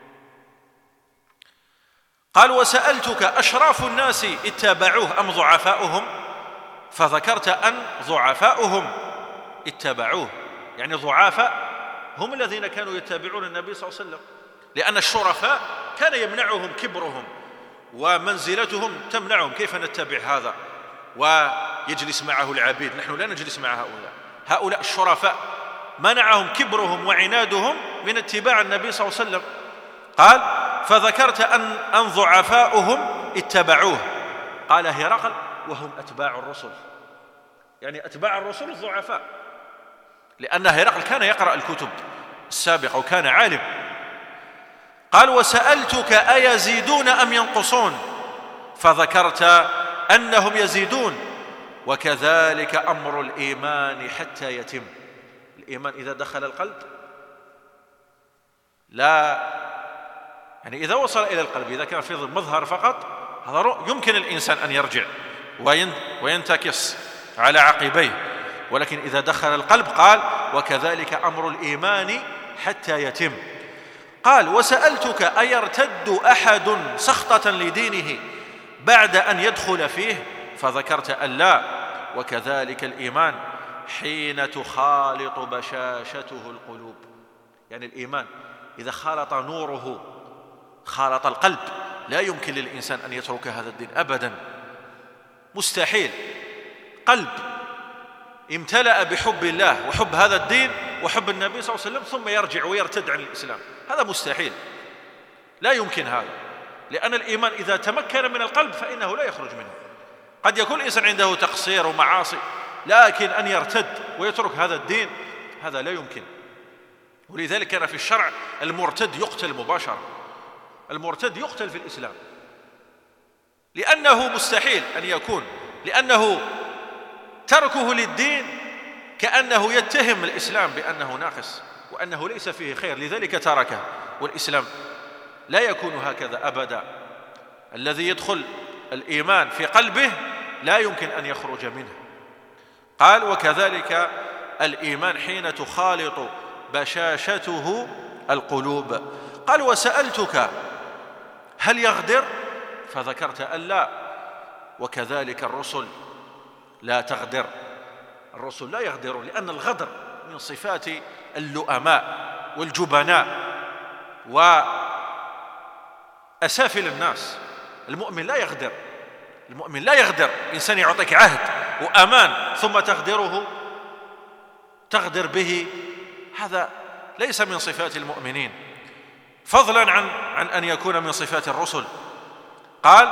قال وسألتك أشراف الناس اتبعوه أم ضعفاؤهم فذكرت أن ضعفاؤهم اتبعوه، يعني ضعفاء هم الذين كانوا يتبعون النبي صلى الله عليه وسلم، لأن الشرفاء كان يمنعهم كبرهم ومنزلتهم تمنعهم، كيف نتبع هذا ويجلس معه العبيد؟ نحن لا نجلس مع هؤلاء، هؤلاء الشرفاء منعهم كبرهم وعنادهم من اتباع النبي صلى الله عليه وسلم. قال فذكرت أن, أن ضعفاؤهم اتبعوه. قال هرقل وهم أتباع الرسل، يعني أتباع الرسل الضعفاء، لأن هرقل كان يقرأ الكتب السابقة وكان عالم. قال وسألتك أيزيدون أم ينقصون فذكرت أنهم يزيدون وكذلك أمر الإيمان حتى يتم. الإيمان إذا دخل القلب لا، يعني إذا وصل إلى القلب إذا كان في مظهر فقط هذا يمكن الإنسان أن يرجع وينتكس على عقبيه، ولكن إذا دخل القلب قال وكذلك أمر الإيمان حتى يتم. قال وسألتك أيرتد أحد سخطة لدينه بعد أن يدخل فيه؟ فذكرت أن لا، وكذلك الإيمان حين تخالط بشاشته القلوب. يعني الإيمان إذا خالط نوره خالط القلب لا يمكن للإنسان أن يترك هذا الدين أبدا، مستحيل. قلب امتلأ بحب الله وحب هذا الدين وحب النبي صلى الله عليه وسلم ثم يرجع ويرتد عن الإسلام، هذا مستحيل، لا يمكن هذا، لأن الإيمان إذا تمكن من القلب فإنه لا يخرج منه. قد يكون الإنسان عنده تقصير ومعاصي، لكن أن يرتد ويترك هذا الدين هذا لا يمكن. ولذلك كان في الشرع المرتد يقتل مباشرة، المرتد يقتل في الإسلام، لأنه مستحيل أن يكون، لأنه تركه للدين كأنه يتهم الإسلام بأنه ناقص وأنه ليس فيه خير، لذلك تركه. والإسلام لا يكون هكذا أبدا، الذي يدخل الإيمان في قلبه لا يمكن أن يخرج منه. قال وكذلك الإيمان حين تخالط بشاشته القلوب. قال وسألتك هل يغدر؟ فذكرت أن لا، وكذلك الرسل لا تغدر، الرسل لا يغدرون، لأن الغدر من صفات اللؤماء والجبناء وأسافل الناس. المؤمن لا يغدر، المؤمن لا يغدر. إنسان يعطيك عهد وأمان ثم تغدره، تغدر به، هذا ليس من صفات المؤمنين، فضلا عن عن أن يكون من صفات الرسل. قال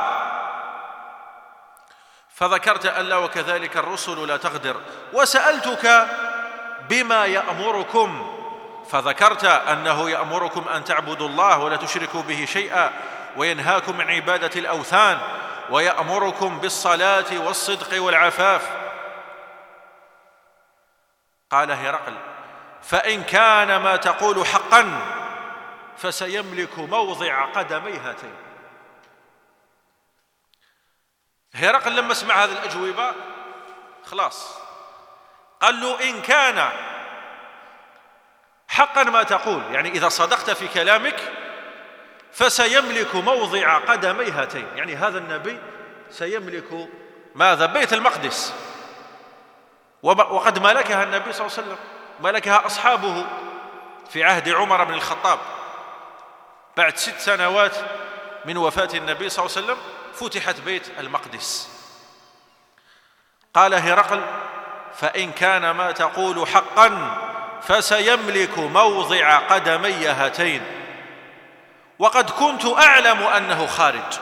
فذكرت ألا وكذلك الرسل لا تغدر. وسألتك بما يأمركم، فذكرت أنه يأمركم أن تعبدوا الله ولا تشركوا به شيئا، وينهاكم عن عبادة الأوثان، ويأمركم بالصلاة والصدق والعفاف. قال هرقل فإن كان ما تقول حقا فسيملك موضع قدمي هاتين. هرقل لما سمع هذه الأجوبة خلاص قال له إن كان حقا ما تقول، يعني إذا صدقت في كلامك، فسيملك موضع قدمي هاتين، يعني هذا النبي سيملك ماذا؟ بيت المقدس، وقد ملكها النبي صلى الله عليه وسلم، ملكها أصحابه في عهد عمر بن الخطاب. بعد ست سنوات من وفاة النبي صلى الله عليه وسلم فتحت بيت المقدس. قال هرقل فإن كان ما تقول حقا فسيملك موضع قدمي هاتين، وقد كنت أعلم أنه خارج،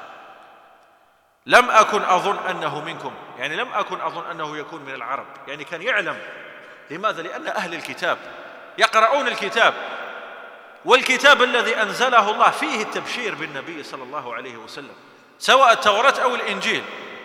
لم أكن أظن أنه منكم، يعني لم أكن أظن أنه يكون من العرب، يعني كان يعلم. لماذا؟ لأن أهل الكتاب يقرؤون الكتاب، والكتاب الذي أنزله الله فيه التبشير بالنبي صلى الله عليه وسلم، سواء التوراة أو الإنجيل.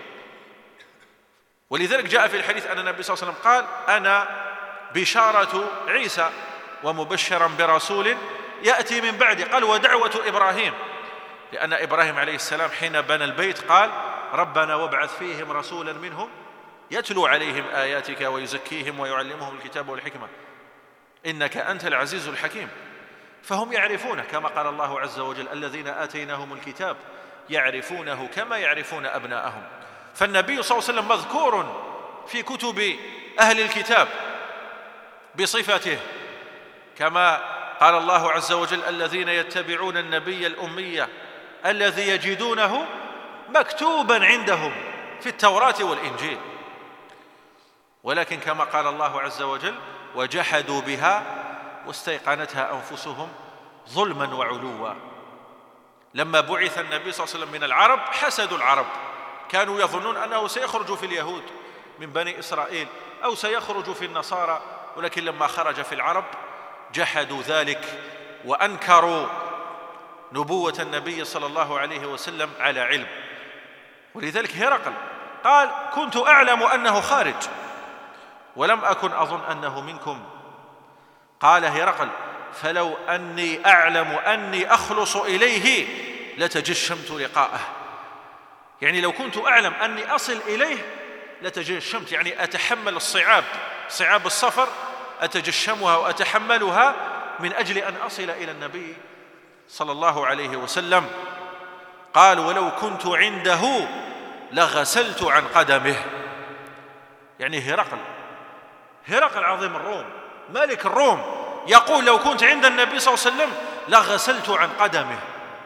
ولذلك جاء في الحديث أن النبي صلى الله عليه وسلم قال أنا بشارة عيسى ومبشرا برسول يأتي من بعدي. قال ودعوة إبراهيم، لأن إبراهيم عليه السلام حين بنى البيت قال ربنا وابعث فيهم رسولا منهم يتلو عليهم آياتك ويزكيهم ويعلمهم الكتاب والحكمة إنك أنت العزيز الحكيم. فهم يعرفونه كما قال الله عز وجل الذين آتيناهم الكتاب يعرفونه كما يعرفون أبناءهم. فالنبي صلى الله عليه وسلم مذكور في كتب أهل الكتاب بصفته، كما قال الله عز وجل الذين يتبعون النبي الأمي الذي يجدونه مكتوبا عندهم في التوراة والإنجيل. ولكن كما قال الله عز وجل وجحدوا بها واستيقنتها أنفسهم ظلما وعلوا. لما بعث النبي صلى الله عليه وسلم من العرب حسدوا العرب، كانوا يظنون أنه سيخرج في اليهود من بني إسرائيل أو سيخرج في النصارى، ولكن لما خرج في العرب جحدوا ذلك وأنكروا نبوة النبي صلى الله عليه وسلم على علم. ولذلك هرقل قال كنت أعلم أنه خارج ولم أكن أظن أنه منكم. قال هرقل فلو أني أعلم أني أخلص إليه لتجشمت لقاءه، يعني لو كنت أعلم أني أصل إليه لتجشمت، يعني أتحمل الصعاب، صعاب السفر أتجشمها وأتحملها من أجل أن أصل إلى النبي صلى الله عليه وسلم. قال ولو كنت عنده لغسلت عن قدمه، يعني هرقل هرقل عظيم الروم ملك الروم يقول لو كنت عند النبي صلى الله عليه وسلم لغسلت عن قدمه،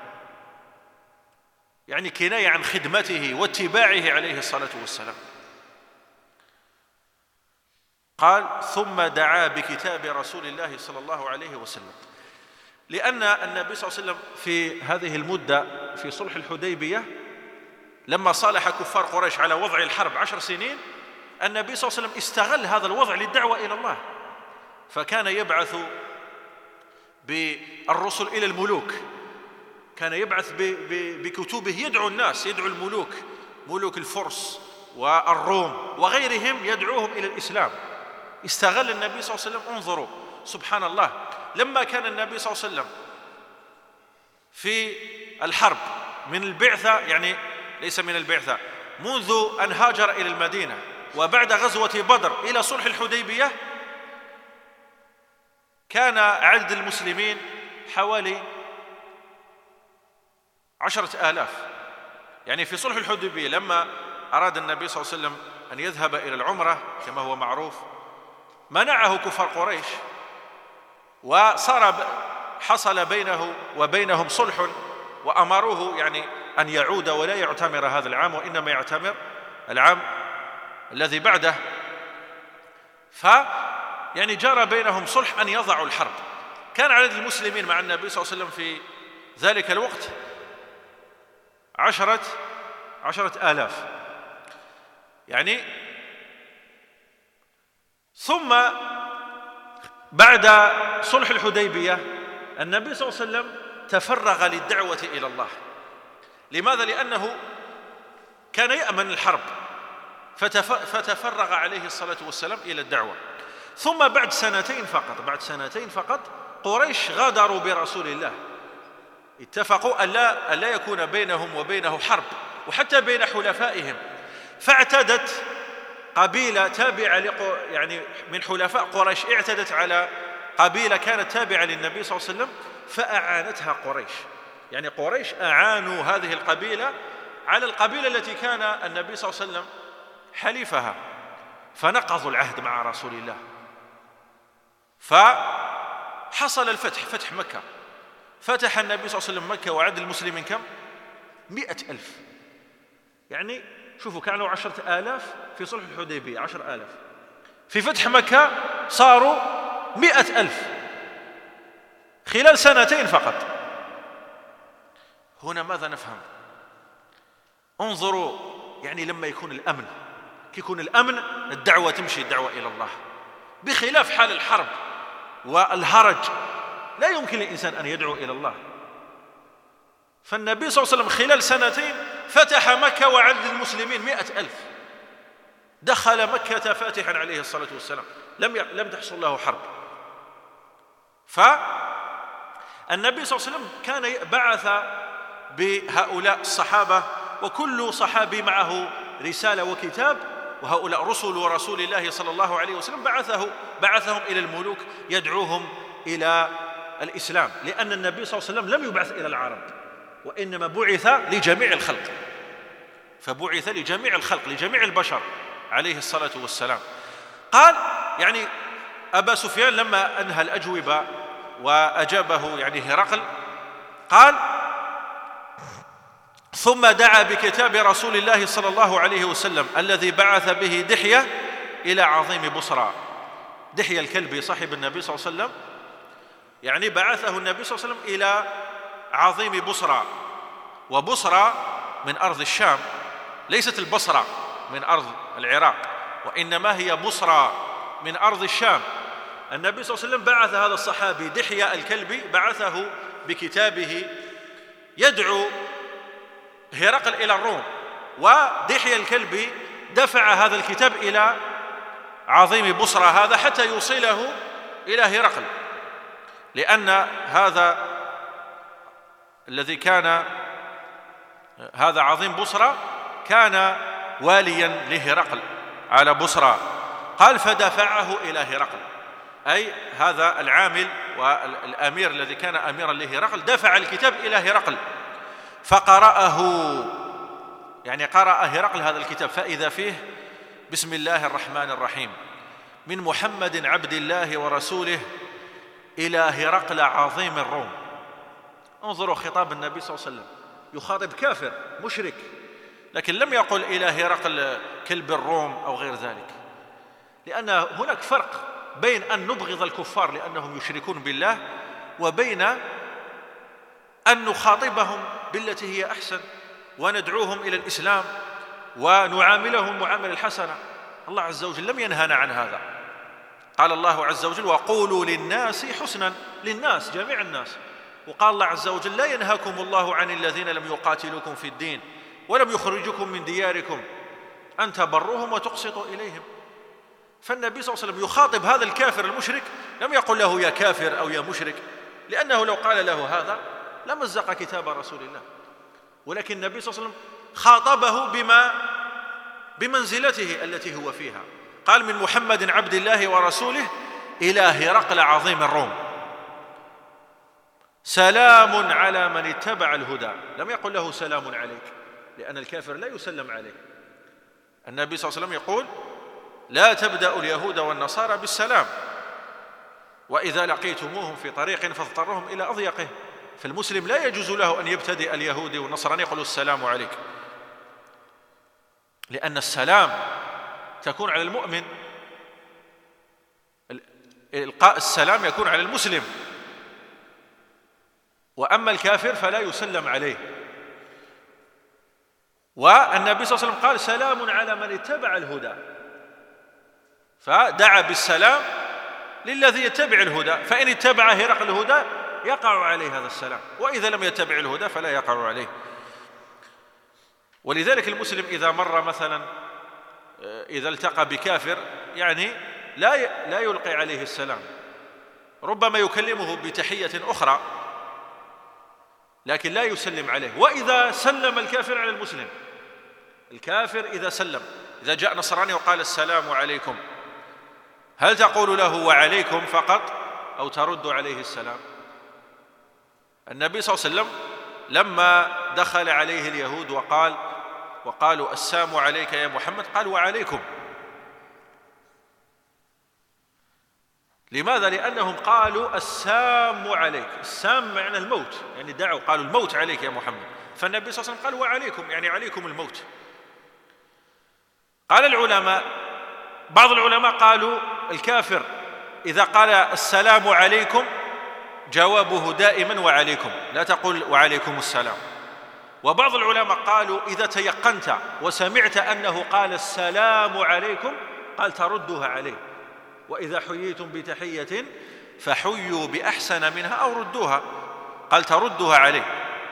يعني كناية عن خدمته واتباعه عليه الصلاة والسلام. قال ثم دعا بكتاب رسول الله صلى الله عليه وسلم، لأن النبي صلى الله عليه وسلم في هذه المدة في صلح الحديبية لما صالح كفار قريش على وضع الحرب عشر سنين، النبي صلى الله عليه وسلم استغل هذا الوضع للدعوة إلى الله، فكان يبعث بالرسل إلى الملوك، كان يبعث بكتبه يدعو الناس، يدعو الملوك، ملوك الفرس والروم وغيرهم يدعوهم إلى الإسلام. استغل النبي صلى الله عليه وسلم. انظروا سبحان الله، لما كان النبي صلى الله عليه وسلم في الحرب من البعثة، يعني ليس من البعثة، منذ أن هاجر إلى المدينة وبعد غزوة بدر إلى صلح الحديبية، كان عدد المسلمين حوالي عشرة آلاف. يعني في صلح الحديبية لما أراد النبي صلى الله عليه وسلم أن يذهب إلى العمرة كما هو معروف، منعه كفار قريش، وصار حصل بينه وبينهم صلح، وأمروه يعني أن يعود ولا يعتمر هذا العام وإنما يعتمر العام الذي بعده. ف يعني جرى بينهم صلح أن يضعوا الحرب. كان عدد المسلمين مع النبي صلى الله عليه وسلم في ذلك الوقت عشرة عشرة آلاف يعني. ثم بعد صلح الحديبية النبي صلى الله عليه وسلم تفرغ للدعوة إلى الله. لماذا؟ لأنه كان يأمن الحرب، فتفرغ عليه الصلاة والسلام إلى الدعوة. ثم بعد سنتين فقط بعد سنتين فقط قريش غادروا برسول الله، اتفقوا أن لا, أن لا يكون بينهم وبينه حرب وحتى بين حلفائهم، فاعتدت قبيلة تابعة لقو يعني من حلفاء قريش، اعتدت على قبيلة كانت تابعة للنبي صلى الله عليه وسلم فأعانتها قريش. يعني قريش أعانوا هذه القبيلة على القبيلة التي كان النبي صلى الله عليه وسلم حليفها، فنقضوا العهد مع رسول الله. فحصل الفتح، فتح مكة، فتح النبي صلى الله عليه وسلم مكة وعد المسلمين كم؟ مئة ألف. يعني شوفوا كانوا عشرة آلاف في صلح الحديبية، عشر آلاف في فتح مكة صاروا مئة ألف خلال سنتين فقط. هنا ماذا نفهم؟ انظروا يعني لما يكون الأمن، يكون الأمن الدعوة تمشي، الدعوة إلى الله، بخلاف حال الحرب والهرج لا يمكن للإنسان أن يدعو إلى الله. فالنبي صلى الله عليه وسلم خلال سنتين فتح مكة وعدد المسلمين مئة ألف، دخل مكة فاتحا عليه الصلاة والسلام، لم لم تحصل له حرب. فالنبي صلى الله عليه وسلم كان بعث بهؤلاء الصحابة، وكل صحابي معه رسالة وكتاب، وهؤلاء رسل ورسول الله صلى الله عليه وسلم بعثه بعثهم إلى الملوك يدعوهم إلى الإسلام، لأن النبي صلى الله عليه وسلم لم يبعث إلى العرب وإنما بعث لجميع الخلق، فبعث لجميع الخلق لجميع البشر عليه الصلاة والسلام. قال يعني أبا سفيان لما أنهى الأجوبة وأجابه يعني هرقل، قال ثم دعا بكتاب رسول الله صلى الله عليه وسلم الذي بعث به دحية إلى عظيم بصرى. دحية الكلبي صاحب النبي صلى الله عليه وسلم، يعني بعثه النبي صلى الله عليه وسلم إلى عظيم بصرى، وبصرى من أرض الشام، ليست البصرة من أرض العراق، وإنما هي بصرى من أرض الشام. النبي صلى الله عليه وسلم بعث هذا الصحابي دحية الكلبي، بعثه بكتابه يدعو هرقل إلى الروم، ودحية الكلبي دفع هذا الكتاب إلى عظيم بصرى هذا حتى يوصله إلى هرقل، لأن هذا الذي كان هذا عظيم بصرى كان واليا لهرقل على بصرى. قال فدفعه إلى هرقل، أي هذا العامل والأمير الذي كان أميرا لهرقل دفع الكتاب إلى هرقل فقرأه، يعني قرأ هرقل هذا الكتاب فإذا فيه بسم الله الرحمن الرحيم من محمد عبد الله ورسوله إلى هرقل عظيم الروم. انظروا خطاب النبي صلى الله عليه وسلم، يخاطب كافر مشرك، لكن لم يقل إلى هرقل كلب الروم أو غير ذلك، لأن هناك فرق بين أن نبغض الكفار لأنهم يشركون بالله وبين أن نخاطبهم بالتي هي أحسن وندعوهم إلى الإسلام ونعاملهم معاملة الحسنة. الله عز وجل لم ينهانا عن هذا. قال الله عز وجل وقولوا للناس حسنا، للناس جميع الناس. وقال الله عز وجل لا ينهاكم الله عن الذين لم يقاتلوكم في الدين ولم يخرجكم من دياركم أن تبروهم وتقسطوا إليهم. فالنبي صلى الله عليه وسلم يخاطب هذا الكافر المشرك، لم يقل له يا كافر أو يا مشرك، لأنه لو قال له هذا لمزق كتاب رسول الله، ولكن النبي صلى الله عليه وسلم خاطبه بما بمنزلته التي هو فيها. قال من محمد عبد الله ورسوله إلى هرقل عظيم الروم سلام على من اتبع الهدى. لم يقل له سلام عليك، لأن الكافر لا يسلم عليه. النبي صلى الله عليه وسلم يقول لا تبدأ اليهود والنصارى بالسلام، وإذا لقيتموهم في طريق فاضطرهم إلى أضيقه. فالمسلم لا يجوز له أن يبتدئ اليهودي والنصراني يقول السلام عليك، لأن السلام تكون على المؤمن، إلقاء السلام يكون على المسلم، وأما الكافر فلا يسلم عليه. والنبي صلى الله عليه وسلم قال سلام على من اتبع الهدى، فدعا بالسلام للذي يتبع الهدى، فإن اتبع هرقل الهدى يقع عليه هذا السلام، وإذا لم يتبع الهدى فلا يقع عليه. ولذلك المسلم إذا مر مثلا إذا التقى بكافر يعني لا لا يلقي عليه السلام، ربما يكلمه بتحية أخرى لكن لا يسلم عليه. وإذا سلم الكافر على المسلم، الكافر إذا سلم، إذا جاء نصراني وقال السلام عليكم، هل تقول له وعليكم فقط أو ترد عليه السلام؟ النبي صلى الله عليه وسلم لما دخل عليه اليهود وقال وقالوا السلام عليك يا محمد، قال وعليكم. لماذا؟ لأنهم قالوا السام عليك، السام معنى الموت، يعني دعوا قالوا الموت عليك يا محمد، فالنبي صلى الله عليه وسلم قال وعليكم، يعني عليكم الموت. قال العلماء، بعض العلماء قالوا الكافر إذا قال السلام عليكم جوابه دائما وعليكم، لا تقول وعليكم السلام. وبعض العلماء قالوا إذا تيقنت وسمعت أنه قال السلام عليكم قال تردها عليه، وإذا حييتم بتحية فحيوا بأحسن منها أو ردوها، قال تردها عليه.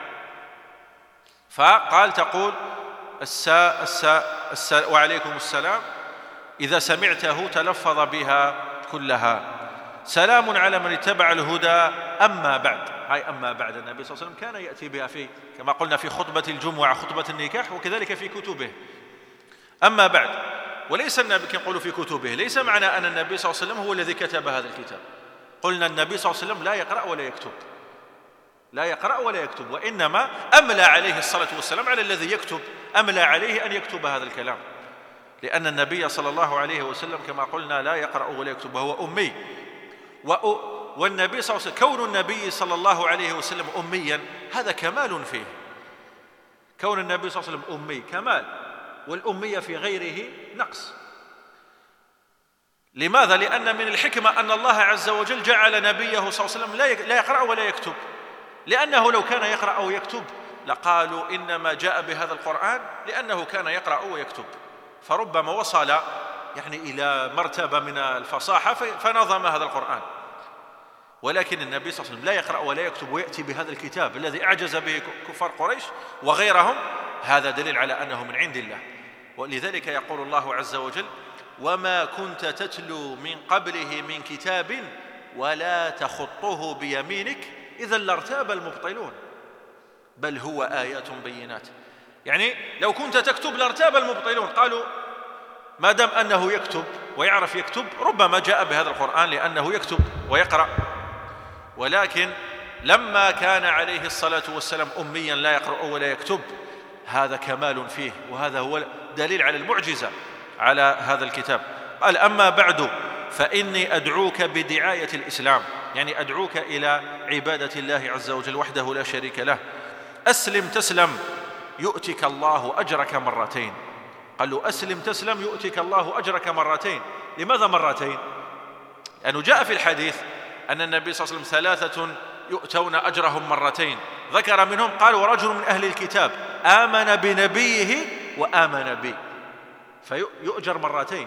فقال تقول السا السا السا وعليكم السلام إذا سمعته تلفظ بها كلها. سلام على من اتبع الهدى أما بعد، هاي أما بعد النبي صلى الله عليه وسلم كان يأتي بها في كما قلنا في خطبة الجمعة، خطبة النكاح، وكذلك في كتبه. أما بعد، وليس النبي كما يقول في كتبه، ليس معنى أن النبي صلى الله عليه وسلم هو الذي كتب هذا الكتاب. قلنا النبي صلى الله عليه وسلم لا يقرأ ولا يكتب، لا يقرأ ولا يكتب، وإنما أملى عليه الصلاة والسلام على الذي يكتب، أملى عليه أن يكتب هذا الكلام، لأن النبي صلى الله عليه وسلم كما قلنا لا يقرأ ولا يكتب وهو أمي. والنبي صلى الله عليه وسلم كون النبي صلى الله عليه وسلم أميا هذا كمال فيه، كون النبي صلى الله عليه وسلم أمي كمال، والأمية في غيره نقص. لماذا؟ لأن من الحكمة أن الله عز وجل جعل نبيه صلى الله عليه وسلم لا يقرأ ولا يكتب، لأنه لو كان يقرأ أو يكتب لقالوا إنما جاء بهذا القرآن لأنه كان يقرأ ويكتب، فربما وصل يعني إلى مرتبة من الفصاحة فنظم هذا القرآن. ولكن النبي صلى الله عليه وسلم لا يقرأ ولا يكتب ويأتي بهذا الكتاب الذي أعجز به كفار قريش وغيرهم، هذا دليل على أنه من عند الله. ولذلك يقول الله عز وجل وما كنت تتلو من قبله من كتاب ولا تخطه بيمينك إذا لارتاب المبطلون بل هو آيات بينات. يعني لو كنت تكتب لارتاب المبطلون، قالوا ما دام أنه يكتب ويعرف يكتب ربما جاء بهذا القرآن لأنه يكتب ويقرأ، ولكن لما كان عليه الصلاة والسلام أميا لا يقرأ ولا يكتب هذا كمال فيه، وهذا هو دليل على المعجزة على هذا الكتاب. قال: أما بعد فإني أدعوك بدعاية الإسلام، يعني أدعوك إلى عبادة الله عز وجل وحده لا شريك له. أسلم تسلم يؤتك الله أجرك مرتين. قال له: أسلم تسلم يؤتك الله أجرك مرتين. لماذا مرتين؟ لأنه جاء في الحديث أن النبي صلى الله عليه وسلم ثلاثة يؤتون أجرهم مرتين، ذكر منهم قال: ورجل من أهل الكتاب آمن بنبيه وآمن بي، فيؤجر مرتين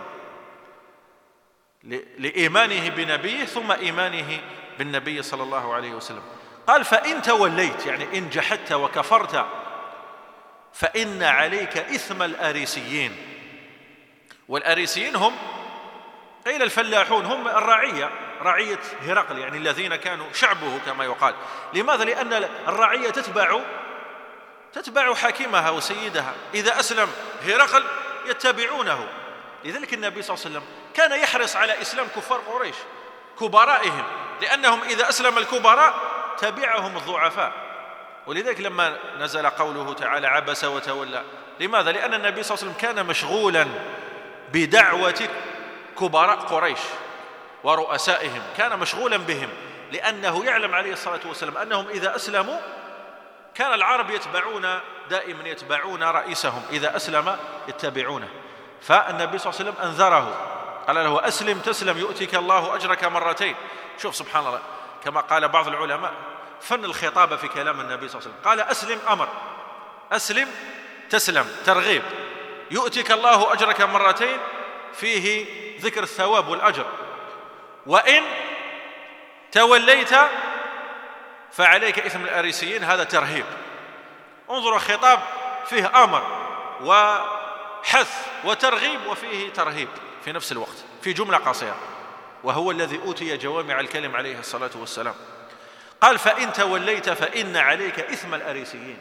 لإيمانه بنبيه ثم إيمانه بالنبي صلى الله عليه وسلم. قال: فإن توليت، يعني إن جحدت وكفرت، فإن عليك إثم الأريسيين. والأريسيين هم قيل الفلاحون، هم الرعية، رعية هرقل، يعني الذين كانوا شعبه كما يقال. لماذا؟ لأن الرعية تتبع تتبع حاكمها وسيدها، إذا أسلم هرقل يتبعونه. لذلك النبي صلى الله عليه وسلم كان يحرص على إسلام كفار قريش كبرائهم، لأنهم إذا أسلم الكبراء تبعهم الضعفاء. ولذلك لما نزل قوله تعالى: عبس وتولى، لماذا؟ لأن النبي صلى الله عليه وسلم كان مشغولا بدعوة كبراء قريش ورؤسائهم، كان مشغولا بهم، لأنه يعلم عليه الصلاة والسلام أنهم إذا أسلموا كان العرب يتبعون دائما يتبعون رئيسهم، إذا أسلم يتبعونه. فالنبي صلى الله عليه وسلم أنذره، قال له: أسلم تسلم يؤتك الله أجرك مرتين. شوف سبحان الله، كما قال بعض العلماء فن الخطابة في كلام النبي صلى الله عليه وسلم. قال: أسلم أمر، أسلم تسلم ترغيب، يؤتك الله أجرك مرتين، فيه ذكر الثواب والأجر. وإن توليت فعليك إثم الأريسيين، هذا ترهيب. انظروا الخطاب فيه أمر وحث وترغيب وفيه ترهيب في نفس الوقت في جملة قصيرة، وهو الذي أوتي جوامع الكلم عليه الصلاة والسلام. قال: فإن توليت فإن عليك إثم الأريسيين.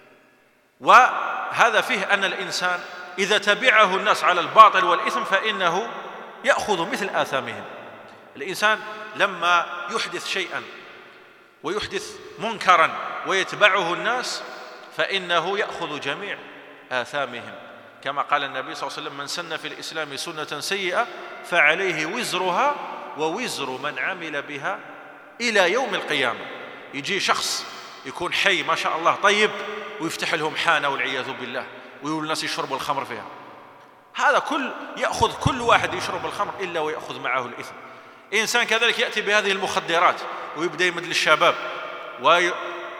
وهذا فيه أن الإنسان إذا تبعه الناس على الباطل والإثم فإنه يأخذ مثل آثامهم. الإنسان لما يحدث شيئا ويحدث منكرا ويتبعه الناس فإنه يأخذ جميع آثامهم، كما قال النبي صلى الله عليه وسلم: من سن في الإسلام سنة سيئة فعليه وزرها ووزر من عمل بها إلى يوم القيامة. يجي شخص يكون حي ما شاء الله طيب ويفتح لهم حانة والعياذ بالله، ويقول الناس يشربوا الخمر فيها، هذا كل يأخذ كل واحد يشرب الخمر إلا ويأخذ معه الإثم. إنسان كذلك يأتي بهذه المخدرات ويبدأ يمد للشباب وي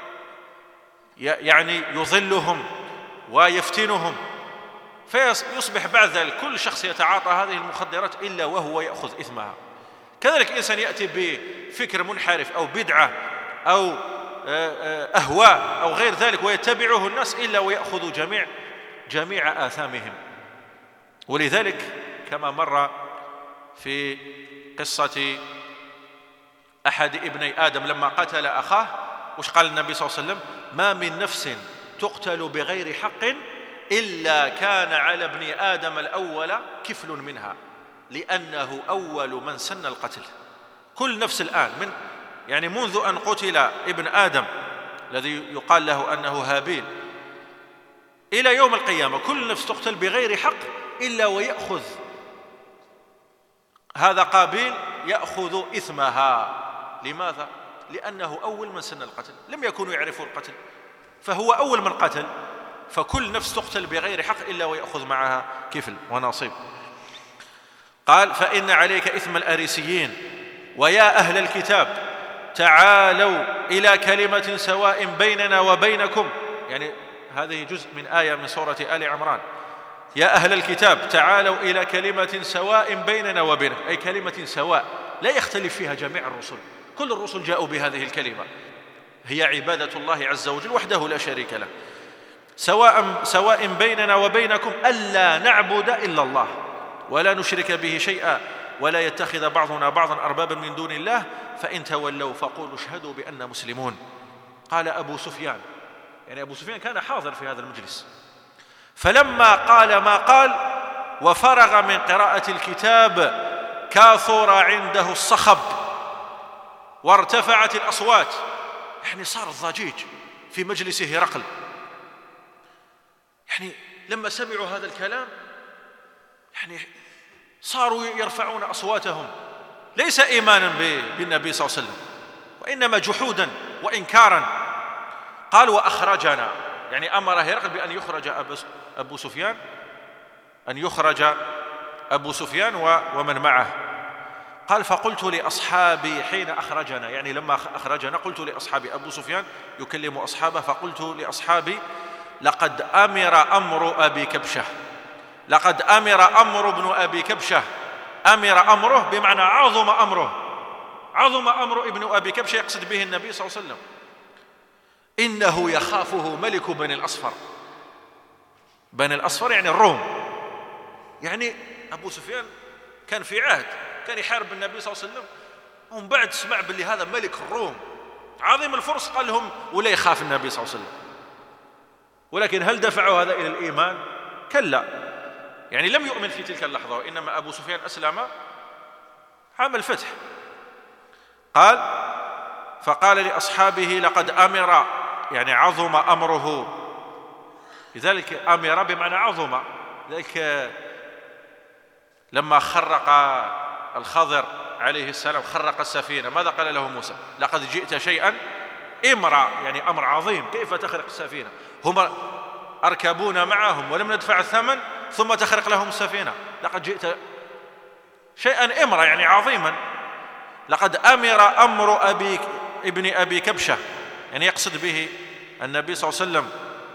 يعني يضلهم ويفتنهم، فيصبح بعد ذلك كل شخص يتعاطى هذه المخدرات إلا وهو يأخذ إثمها. كذلك إنسان يأتي بفكر منحرف أو بدعة أو أهواء أو غير ذلك ويتبعه الناس إلا ويأخذ جميع جميع آثامهم. ولذلك كما مر في قصة أحد ابني آدم لما قتل أخاه، وش قال النبي صلى الله عليه وسلم؟ ما من نفس تقتل بغير حق إلا كان على ابن آدم الأول كفل منها، لأنه أول من سن القتل. كل نفس الآن من يعني منذ أن قتل ابن آدم الذي يقال له أنه هابيل إلى يوم القيامة كل نفس تقتل بغير حق إلا ويأخذ هذا قابيل يأخذ إثمها. لماذا؟ لأنه أول من سن القتل، لم يكونوا يعرفوا القتل فهو أول من قتل، فكل نفس تقتل بغير حق إلا ويأخذ معها كفل ونصيب. قال: فإن عليك إثم الأريسيين ويا أهل الكتاب تعالوا إلى كلمة سواء بيننا وبينكم، يعني هذه جزء من آية من سورة آل عمران. يا أهل الكتاب تعالوا إلى كلمة سواء بيننا وبينكم، أي كلمة سواء لا يختلف فيها جميع الرسل، كل الرسل جاءوا بهذه الكلمة، هي عبادة الله عز وجل وحده لا شريك له. سواء سواء بيننا وبينكم ألا نعبد إلا الله ولا نشرك به شيئا ولا يتخذ بعضنا بعضا أربابا من دون الله فإن تولوا فقولوا اشهدوا بأننا مسلمون. قال أبو سفيان، يعني أبو سفيان كان حاضر في هذا المجلس، فلما قال ما قال وفرغ من قراءة الكتاب كاثر عنده الصخب وارتفعت الأصوات، يعني صار الضجيج في مجلس هرقل. يعني لما سمعوا هذا الكلام يعني صاروا يرفعون أصواتهم، ليس إيمانا بالنبي صلى الله عليه وسلم وإنما جحودا وإنكارا. قال وأخرجنا، يعني أمر هرقل بأن يخرج أبو سفيان، أن يخرج أبو سفيان ومن معه. قال فقلت لأصحابي حين أخرجنا، يعني لما أخرجنا قلت لأصحابي، أبو سفيان يكلم أصحابه، فقلت لأصحابي لقد أمر أمر أبي كبشة، لقد أمر أمر ابن أبي كبشة. أمر أمره بمعنى عظم أمره، عظم أمر ابن أبي كبشة، يقصد به النبي صلى الله عليه وسلم. إنه يخافه ملك بني الأصفر. بني الأصفر يعني الروم، يعني أبو سفيان كان في عهد كان يحارب النبي صلى الله عليه وسلم، ومن بعد سمع باللي هذا ملك الروم عظيم الفرس، قال لهم ولا يخاف النبي صلى الله عليه وسلم. ولكن هل دفعوا هذا إلى الإيمان؟ كلا، يعني لم يؤمن في تلك اللحظة، وإنما أبو سفيان أسلم عام الفتح. قال فقال لأصحابه لقد أمر، يعني عظم أمره، لذلك أمر بمعنى عظم. لذلك لما خرق الخضر عليه السلام، خرق السفينة، ماذا قال له موسى؟ لقد جئت شيئا إمرا، يعني أمر عظيم، كيف تخرق السفينة؟ هم أركبون معهم ولم ندفع الثمن ثم تخرق لهم السفينة، لقد جئت شيئا إمرا يعني عظيما. لقد أمر أمر أبي ابن أبي كبشة، يعني يقصد به النبي صلى الله عليه وسلم.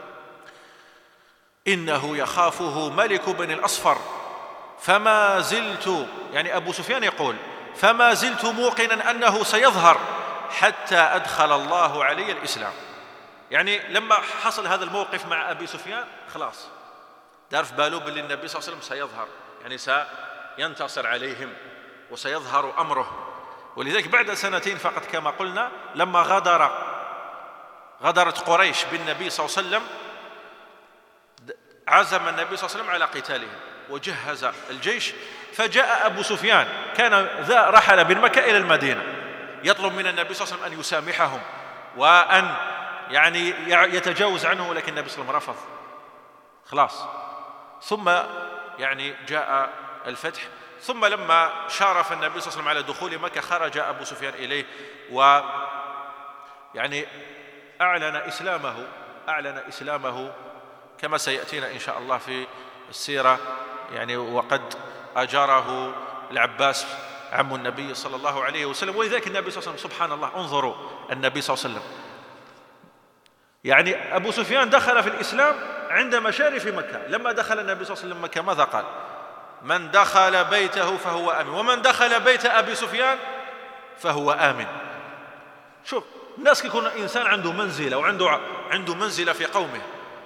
إنه يخافه ملك بني الأصفر فما زلت، يعني أبو سفيان يقول فما زلت موقنا أنه سيظهر حتى أدخل الله علي الإسلام. يعني لما حصل هذا الموقف مع أبي سفيان خلاص دار في باله باللي النبي صلى الله عليه وسلم سيظهر، يعني سينتصر عليهم وسيظهر أمره. ولذلك بعد سنتين فقط كما قلنا لما غدر غدرت قريش بالنبي صلى الله عليه وسلم، عزم النبي صلى الله عليه وسلم على قتالهم وجهز الجيش. فجاء أبو سفيان كان ذا رحل من مكة إلى المدينة يطلب من النبي صلى الله عليه وسلم أن يسامحهم وأن يعني يتجاوز عنه، ولكن النبي صلى الله عليه وسلم رفض خلاص. ثم يعني جاء الفتح، ثم لما شارف النبي صلى الله عليه وسلم على دخول مكة خرج أبو سفيان إليه و يعني أعلن إسلامه أعلن إسلامه كما سيأتينا إن شاء الله في السيرة، يعني وقد أجاره العباس عم النبي صلى الله عليه وسلم. ولذلك النبي صلى الله عليه وسلم سبحان الله، انظروا النبي صلى الله عليه وسلم، يعني أبو سفيان دخل في الإسلام عند مشارف مكة. لما دخل النبي صلى الله عليه وسلم مكة ماذا قال؟ من دخل بيته فهو آمن، ومن دخل بيت أبي سفيان فهو آمن. شوف الناس يكون إنسان عنده منزلة وعنده عنده منزلة في قومه،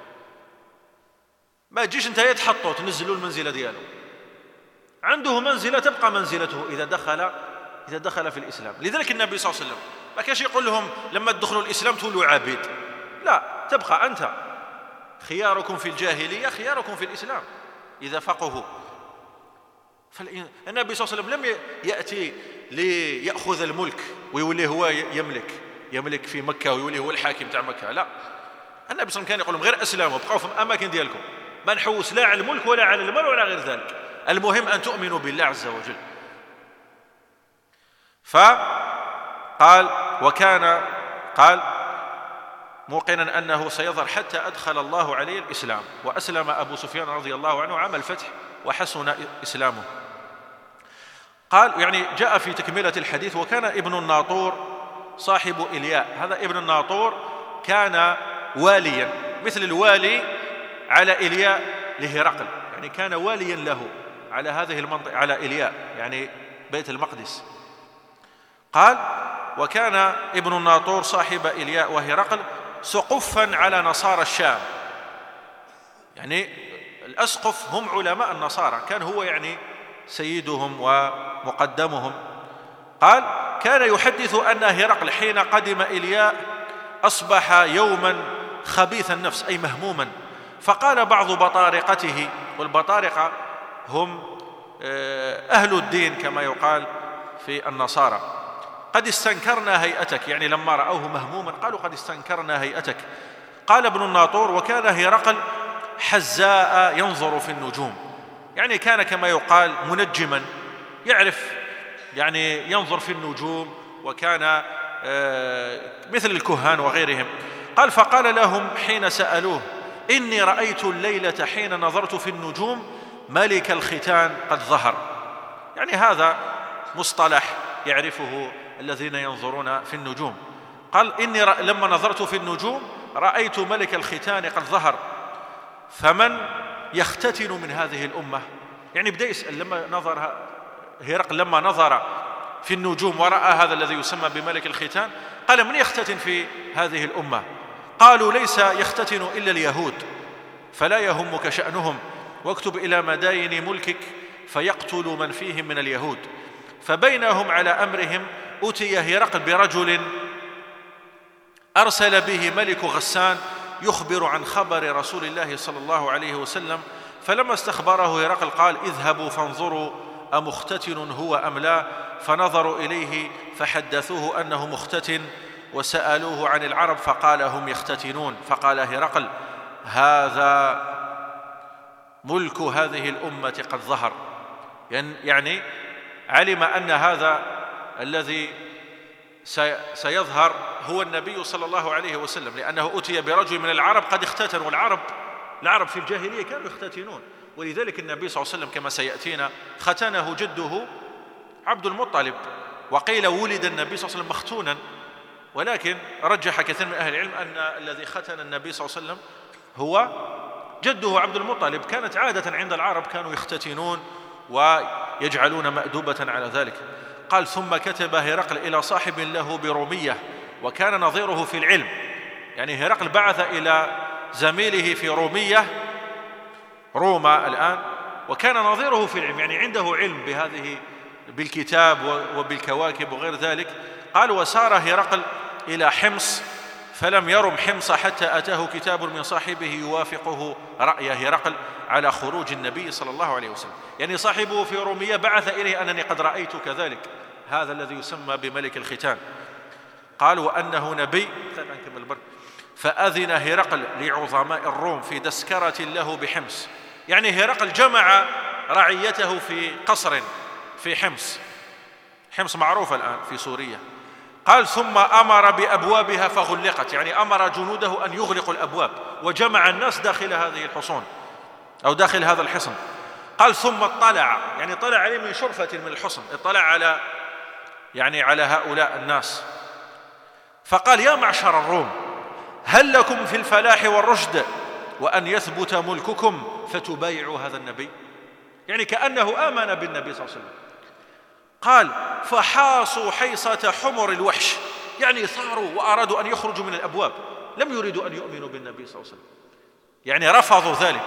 ما تجيش انت يتحطوا تنزلوا المنزلة دياله، عنده منزلة تبقى منزلته إذا دخل إذا دخل في الإسلام. لذلك النبي صلى الله عليه وسلم ما كانش يقول لهم لما تدخلوا الإسلام تولوا عبيد، لا، تبقى أنت خياركم في الجاهلية خياركم في الإسلام إذا فقهوا. فالنبي صلى الله عليه وسلم لم يأتي ليأخذ الملك ويولي هو يملك يملك في مكة ويولي هو الحاكم تاع مكة، لا، النبي صلى الله عليه وسلم كان يقول لهم غير أسلاموا بقوا في الأماكن ديالكم، ما نحوس لا على الملك ولا على المال ولا غير ذلك، المهم أن تؤمنوا بالله عز وجل. فقال وكان قال موقنا أنه سيظهر حتى أدخل الله عليه الإسلام. وأسلم أبو سفيان رضي الله عنه عام الفتح وحسن إسلامه. قال يعني جاء في تكملة الحديث وكان ابن الناطور صاحب إلياء. هذا ابن الناطور كان واليا مثل الوالي على إلياء لهرقل، يعني كان واليا له على هذه المنطقة على إلياء يعني بيت المقدس. قال وكان ابن الناطور صاحب إلياء وهرقل سقفا على نصارى الشام، يعني الأسقف هم علماء النصارى، كان هو يعني سيدهم ومقدمهم. قال كان يحدث أن هرقل حين قدم إلياء أصبح يوما خبيث النفس أي مهموما، فقال بعض بطارقته، والبطارقة هم أهل الدين كما يقال في النصارى. قد استنكرنا هيئتك، يعني لما رأوه مهموما قالوا قد استنكرنا هيئتك. قال ابن الناطور: وكان هرقل حزاء ينظر في النجوم، يعني كان كما يقال منجما، يعرف يعني ينظر في النجوم، وكان مثل الكهان وغيرهم. قال: فقال لهم حين سألوه: إني رأيت الليلة حين نظرت في النجوم ملك الختان قد ظهر. يعني هذا مصطلح يعرفه الذين ينظرون في النجوم. قال: إني لما نظرت في النجوم رأيت ملك الختان قد ظهر، فمن يختتن من هذه الأمة؟ يعني بدأ يسأل لما نظر هرقل، لما نظر في النجوم ورأى هذا الذي يسمى بملك الختان، قال: من يختتن في هذه الأمة؟ قالوا: ليس يختتن إلا اليهود، فلا يهمك شأنهم، واكتب إلى مداين ملكك فيقتل من فيهم من اليهود. فبينهم على أمرهم أتي هرقل برجل أرسل به ملك غسان يخبر عن خبر رسول الله صلى الله عليه وسلم. فلما استخبره هرقل قال: اذهبوا فانظروا أمختتن هو أم لا؟ فنظروا إليه فحدثوه أنه مختتن، وسألوه عن العرب فقال: هم يختتنون. فقال هرقل: هذا ملك هذه الأمة قد ظهر، يعني علم أن هذا الذي سيظهر هو النبي صلى الله عليه وسلم، لأنه أتي برجل من العرب قد اختتن، والعرب العرب في الجاهلية كانوا يختتنون، ولذلك النبي صلى الله عليه وسلم كما سيأتينا ختنه جده عبد المطلب، وقيل ولد النبي صلى الله عليه وسلم مختونا، ولكن رجح كثير من أهل العلم أن الذي ختن النبي صلى الله عليه وسلم هو جده عبد المطلب. كانت عادة عند العرب كانوا يختتنون ويجعلون مأدوبة على ذلك. قال: ثم كتب هرقل إلى صاحب له برومية، وكان نظيره في العلم، يعني هرقل بعث إلى زميله في رومية، روما الآن، وكان نظيره في العلم، يعني عنده علم بهذه بالكتاب وبالكواكب وغير ذلك. قال: وسار هرقل إلى حمص فلم يرم حمص حتى أتاه كتاب من صاحبه يوافقه رأي هرقل على خروج النبي صلى الله عليه وسلم. يعني صاحبه في رومية بعث إليه أنني قد رأيت كذلك هذا الذي يسمى بملك الختان. قال: وأنه نبي. فأذن هرقل لعظماء الروم في دسكرة له بحمص، يعني هرقل جمع رعيته في قصر في حمص، حمص معروفة الآن في سوريا. قال: ثم أمر بأبوابها فغلقت، يعني أمر جنوده أن يغلقوا الأبواب، وجمع الناس داخل هذه الحصون أو داخل هذا الحصن. قال: ثم اطلع، يعني طلع عليه من شرفة من الحصن، اطلع على يعني على هؤلاء الناس، فقال: يا معشر الروم، هل لكم في الفلاح والرشد وأن يثبت ملككم فتبايعوا هذا النبي؟ يعني كأنه آمن بالنبي صلى الله عليه وسلم. قال: فحاصوا حيصة حمر الوحش، يعني ثاروا وأرادوا أن يخرجوا من الأبواب، لم يريدوا أن يؤمنوا بالنبي صلى الله عليه وسلم، يعني رفضوا ذلك.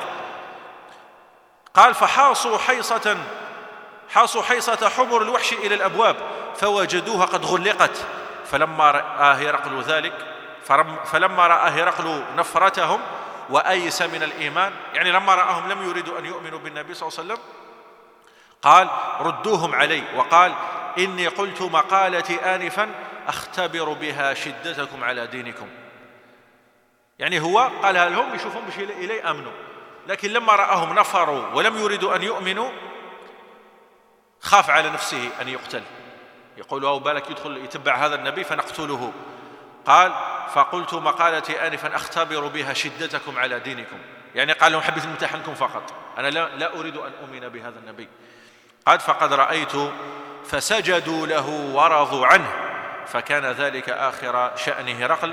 قال: فحاصوا حيصة حاصوا حيصة حمر الوحش إلى الأبواب فوجدوها قد غلقت. فلما رأى هرقل ذلك فلما رأى هرقل نفرتهم وأيس من الإيمان، يعني لما رأهم لم يريدوا أن يؤمنوا بالنبي صلى الله عليه وسلم، قال: ردوهم علي. وقال: إني قلت مقالتي آنفا أختبر بها شدتكم على دينكم. يعني هو قالها لهم يشوفون بشيء إليه أمنوا، لكن لما رأهم نفروا ولم يريدوا أن يؤمنوا خاف على نفسه أن يقتل، يقول: أو بالك يدخل يتبع هذا النبي فنقتله. قال: فقلت مقالتي آنفا أختبر بها شدتكم على دينكم، يعني قال لهم حبيت امتحنكم فقط، أنا لا, لا أريد أن أؤمن بهذا النبي. قال: فقد رأيت فسجدوا له ورضوا عنه، فكان ذلك آخر شأن هرقل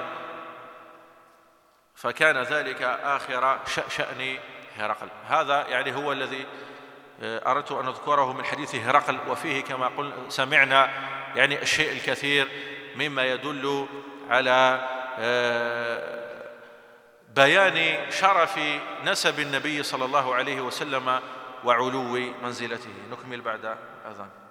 فكان ذلك آخر شأن هرقل. هذا يعني هو الذي أردت أن أذكره من حديث هرقل، وفيه كما قلنا سمعنا يعني الشيء الكثير مما يدل على بيان شرف نسب النبي صلى الله عليه وسلم وعلو منزلته. نكمل بعد أذان.